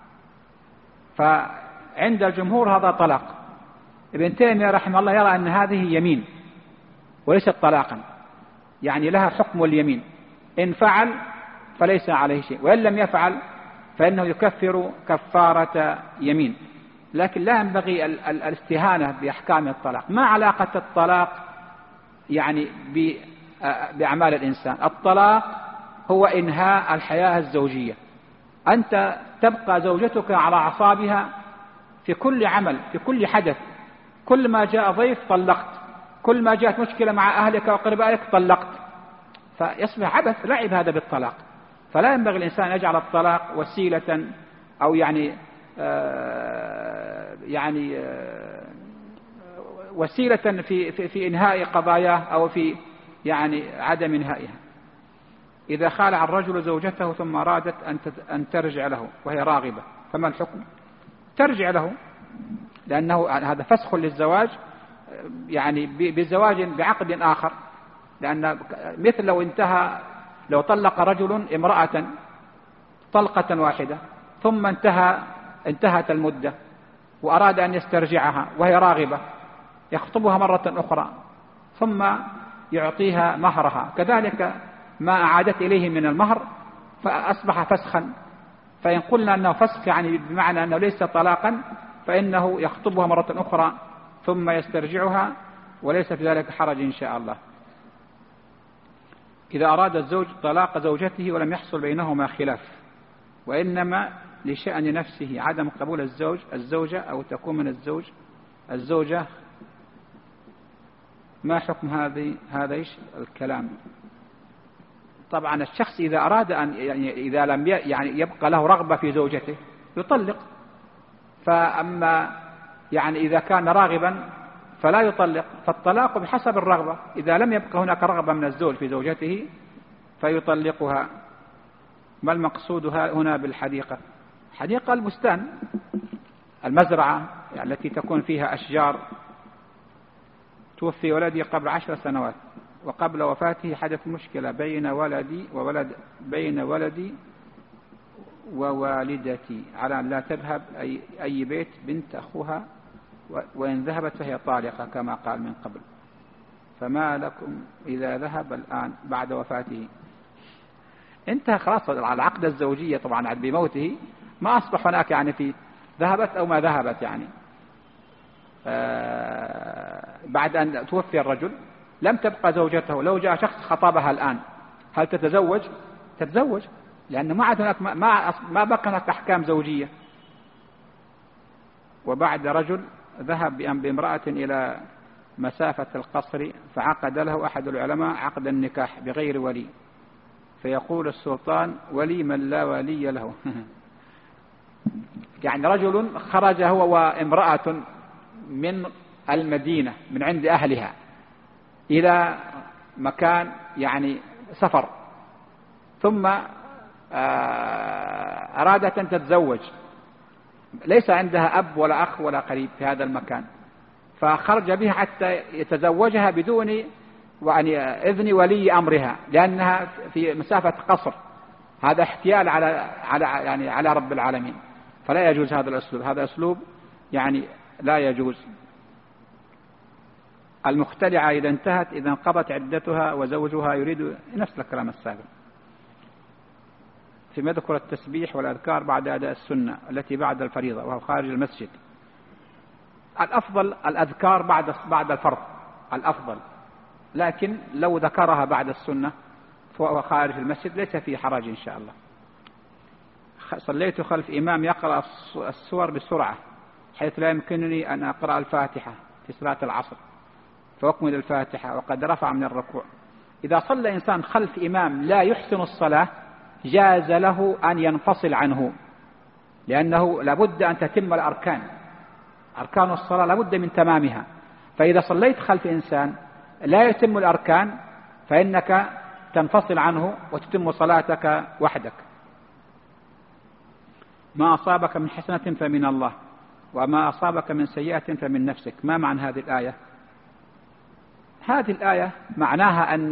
فعند الجمهور هذا طلاق. ابن تيمية رحمه الله يرى أن هذه يمين وليست طلاقا، يعني لها حكم اليمين، إن فعل فليس عليه شيء، وإن لم يفعل فإنه يكفر كفارة يمين. لكن لا ينبغي الاستهانة بأحكام الطلاق. ما علاقة الطلاق يعني بأعمال الإنسان؟ الطلاق هو إنهاء الحياة الزوجية. أنت تبقى زوجتك على أعصابها في كل عمل، في كل حدث. كل ما جاء ضيف طلقت، كل ما جاءت مشكلة مع أهلك وقربائك طلقت، فيصبح عبث لعب هذا بالطلاق. فلا ينبغي الإنسان يجعل الطلاق وسيلة أو وسيلة في إنهاء قضاياه أو في عدم إنهائها. إذا خالع الرجل زوجته ثم أرادت أن ترجع له وهي راغبة، فما الحكم؟ ترجع له، لأنه هذا فسخ للزواج بزواج بعقد آخر. لأن مثل لو طلق رجل امرأة طلقة واحدة ثم انتهت المدة وأراد أن يسترجعها وهي راغبة، يخطبها مرة أخرى ثم يعطيها مهرها، كذلك ما أعادت إليه من المهر فأصبح فسخا. فإن قلنا أنه فسخ بمعنى أنه ليس طلاقا، فإنه يخطبها مرة أخرى ثم يسترجعها، وليس في ذلك حرج إن شاء الله. إذا أراد الزوج طلاق زوجته ولم يحصل بينهما خلاف، وإنما لشأن نفسه عدم قبول الزوجة أو تكون من الزوجة، ما حكم هذا الكلام؟ طبعا الشخص إذا أراد أن إذا لم يبقى له رغبة في زوجته يطلق. فأما إذا كان راغبا فلا يطلق، فالطلاق بحسب الرغبة. إذا لم يبقى هناك رغبة من الزوج في زوجته فيطلقها. ما المقصود هنا بالحديقة؟ حديقة البستان، المزرعة التي تكون فيها أشجار. توفي ولدي قبل 10 سنوات، وقبل وفاته حدث مشكلة بين ولدي ووالدتي على أن لا تذهب أي بيت بنت أخوها، وإن ذهبت فهي طالقة كما قال من قبل. فما لكم إذا ذهب الآن بعد وفاته؟ انتهى خلاص العقد الزوجية طبعا بموته، ما أصبح هناك في ذهبت أو ما ذهبت. بعد أن توفي الرجل لم تبقى زوجته. لو جاء شخص خطبها الآن هل تتزوج؟ تتزوج، لأن ما عاد هناك ما بقى هناك أحكام زوجية. وبعد رجل ذهب بامرأة إلى مسافة القصر فعقد له أحد العلماء عقد النكاح بغير ولي، فيقول السلطان ولي من لا ولي له. رجل خرج هو وامرأة من المدينة من عند أهلها إلى مكان سفر، ثم أرادت أن تتزوج، ليس عندها أب ولا أخ ولا قريب في هذا المكان، فخرج بها حتى يتزوجها بدون إذن ولي أمرها، لأنها في مسافة قصر. هذا احتيال على رب العالمين، فلا يجوز هذا الأسلوب. هذا أسلوب لا يجوز. المختلعة إذا انتهت إذا انقضت عدتها وزوجها يريد نفس الكلام السابق. فيما يذكر التسبيح والأذكار بعد أداء السنة التي بعد الفريضة وهو خارج المسجد. الأفضل الأذكار بعد الفرض الأفضل، لكن لو ذكرها بعد السنة فهو خارج المسجد ليس فيه حرج إن شاء الله. صليت خلف إمام يقرأ السور بسرعة حيث لا يمكنني أن أقرأ الفاتحة في صلاة العصر فأكمل الفاتحة وقد رفع من الركوع. إذا صلى إنسان خلف إمام لا يحسن الصلاة جاز له أن ينفصل عنه، لأنه لابد أن تتم الأركان، أركان الصلاة لابد من تمامها. فإذا صليت خلف إنسان لا يتم الأركان فإنك تنفصل عنه وتتم صلاتك وحدك. ما أصابك من حسنة فمن الله وما أصابك من سيئة فمن نفسك. ما معنى هذه الآية؟ هذه الآية معناها أن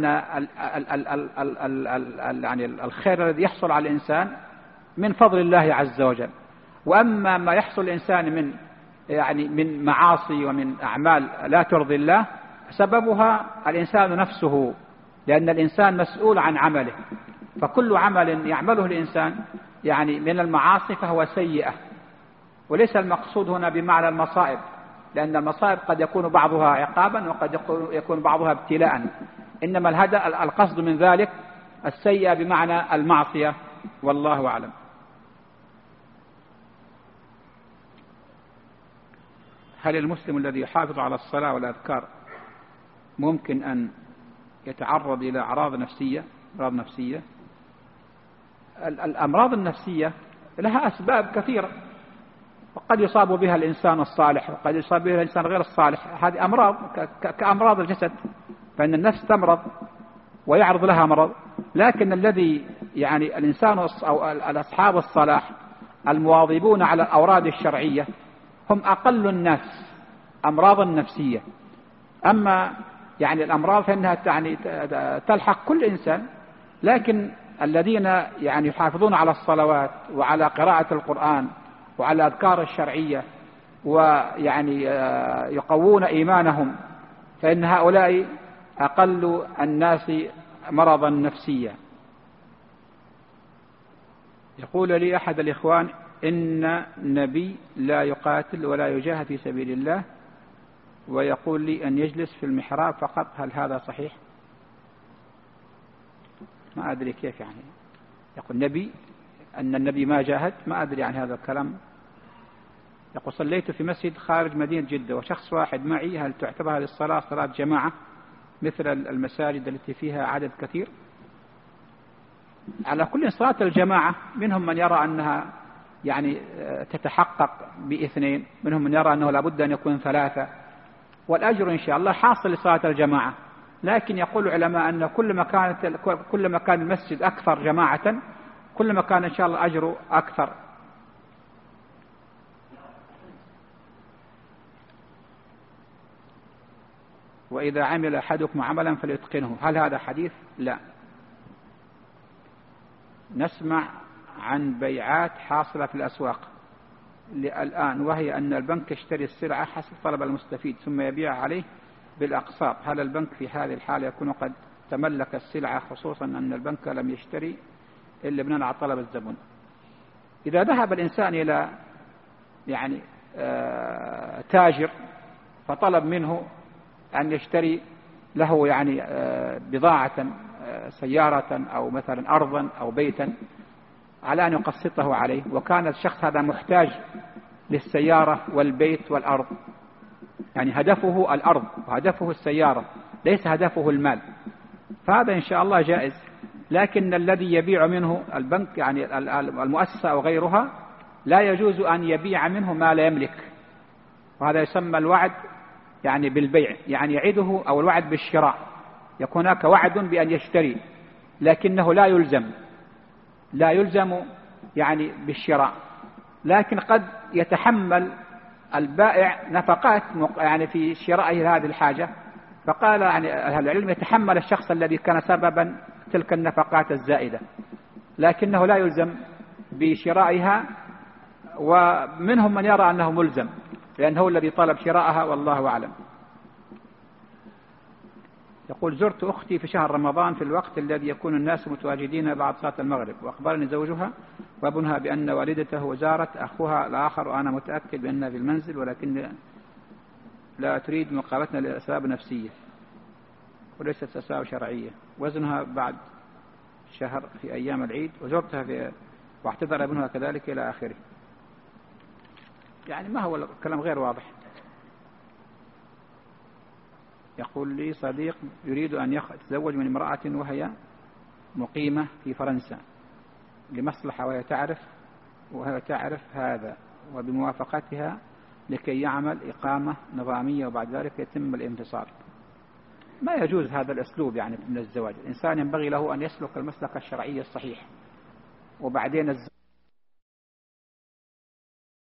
يعني الخير الذي يحصل على الإنسان من فضل الله عز وجل، وأما ما يحصل الإنسان من معاصي ومن أعمال لا ترضي الله سببها الإنسان نفسه، لأن الإنسان مسؤول عن عمله، فكل عمل يعمله الإنسان من المعاصي فهو سيئة. وليس المقصود هنا بمعنى المصائب، لأن المصائب قد يكون بعضها عقابا وقد يكون بعضها ابتلاء، إنما القصد من ذلك السيئة بمعنى المعصية، والله أعلم. هل المسلم الذي يحافظ على الصلاة والأذكار ممكن أن يتعرض إلى أمراض نفسية؟ الأمراض النفسية لها أسباب كثيرة، وقد يصاب بها الإنسان الصالح وقد يصاب بها الإنسان غير الصالح. هذه أمراض كأمراض الجسد، فإن النفس تمرض ويعرض لها مرض، لكن الذي الإنسان أو الأصحاب الصلاح المواظبون على الأوراد الشرعية هم أقل الناس أمراضا نفسية. أما الأمراض فإنها تلحق كل إنسان، لكن الذين يحافظون على الصلوات وعلى قراءة القرآن وعلى الأذكار الشرعية يقوون إيمانهم فإن هؤلاء أقل الناس مرضا نفسيا. يقول لي أحد الإخوان إن نبي لا يقاتل ولا يجاهد في سبيل الله، ويقول لي أن يجلس في المحراب فقط، هل هذا صحيح؟ ما أدري كيف يقول نبي أن النبي ما جاهد، ما أدري عن هذا الكلام. يقول صليت في مسجد خارج مدينة جدة وشخص واحد معي، هل تعتبر هذه الصلاة صلاة جماعة مثل المساجد التي فيها عدد كثير؟ على كل صلاة الجماعة منهم من يرى أنها تتحقق باثنين، منهم من يرى أنه لابد أن يكون ثلاثة، والأجر إن شاء الله حاصل لصلاة الجماعة. لكن يقول العلماء أن كل ما كان المسجد أكثر جماعة كل ما كان إن شاء الله أجره أكثر. وإذا عمل أحدكم عملا فليتقنه، هل هذا حديث؟ لا. نسمع عن بيعات حاصلة في الأسواق الآن، وهي أن البنك يشتري السلعة حسب طلب المستفيد ثم يبيع عليه بالأقساط. هل البنك في هذه الحالة يكون قد تملك السلعة، خصوصا أن البنك لم يشتري إلا بناء على طلب الزبون؟ إذا ذهب الإنسان إلى تاجر فطلب منه أن يشتري له بضاعة سيارة أو مثلا أرضا أو بيتا على أن يقسطه عليه، وكان الشخص هذا محتاج للسيارة والبيت والأرض، هدفه الأرض وهدفه السيارة ليس هدفه المال، فهذا إن شاء الله جائز. لكن الذي يبيع منه البنك المؤسسة أو غيرها لا يجوز أن يبيع منه ما لا يملك، وهذا يسمى الوعد بالبيع، يعده أو الوعد بالشراء، يكون هناك وعد بأن يشتري لكنه لا يلزم بالشراء، لكن قد يتحمل البائع نفقات في شراء هذه الحاجة. فقال أهل العلم يتحمل الشخص الذي كان سببا تلك النفقات الزائدة، لكنه لا يلزم بشرائها، ومنهم من يرى أنه ملزم لأنه الذي طلب شراءها، والله أعلم. يقول زرت أختي في شهر رمضان في الوقت الذي يكون الناس متواجدين بعد صلاة المغرب، وأخبرني زوجها وابنها بأن والدته زارت أخوها الآخر، وأنا متأكد بأنها في المنزل ولكن لا تريد مقابلتنا لأسباب نفسية وليست أسباب شرعية. وزنها بعد شهر في أيام العيد، وزرتها واعتذر ابنها كذلك إلى آخره. يعني ما هو الكلام غير واضح. يقول لي صديق يريد أن يتزوج من امرأة وهي مقيمة في فرنسا لمصلحة وهي تعرف هذا وبموافقتها لكي يعمل إقامة نظامية وبعد ذلك يتم الانفصال. ما يجوز هذا الأسلوب يعني من الزواج. الإنسان ينبغي له أن يسلك المسلك الشرعي الصحيح وبعدين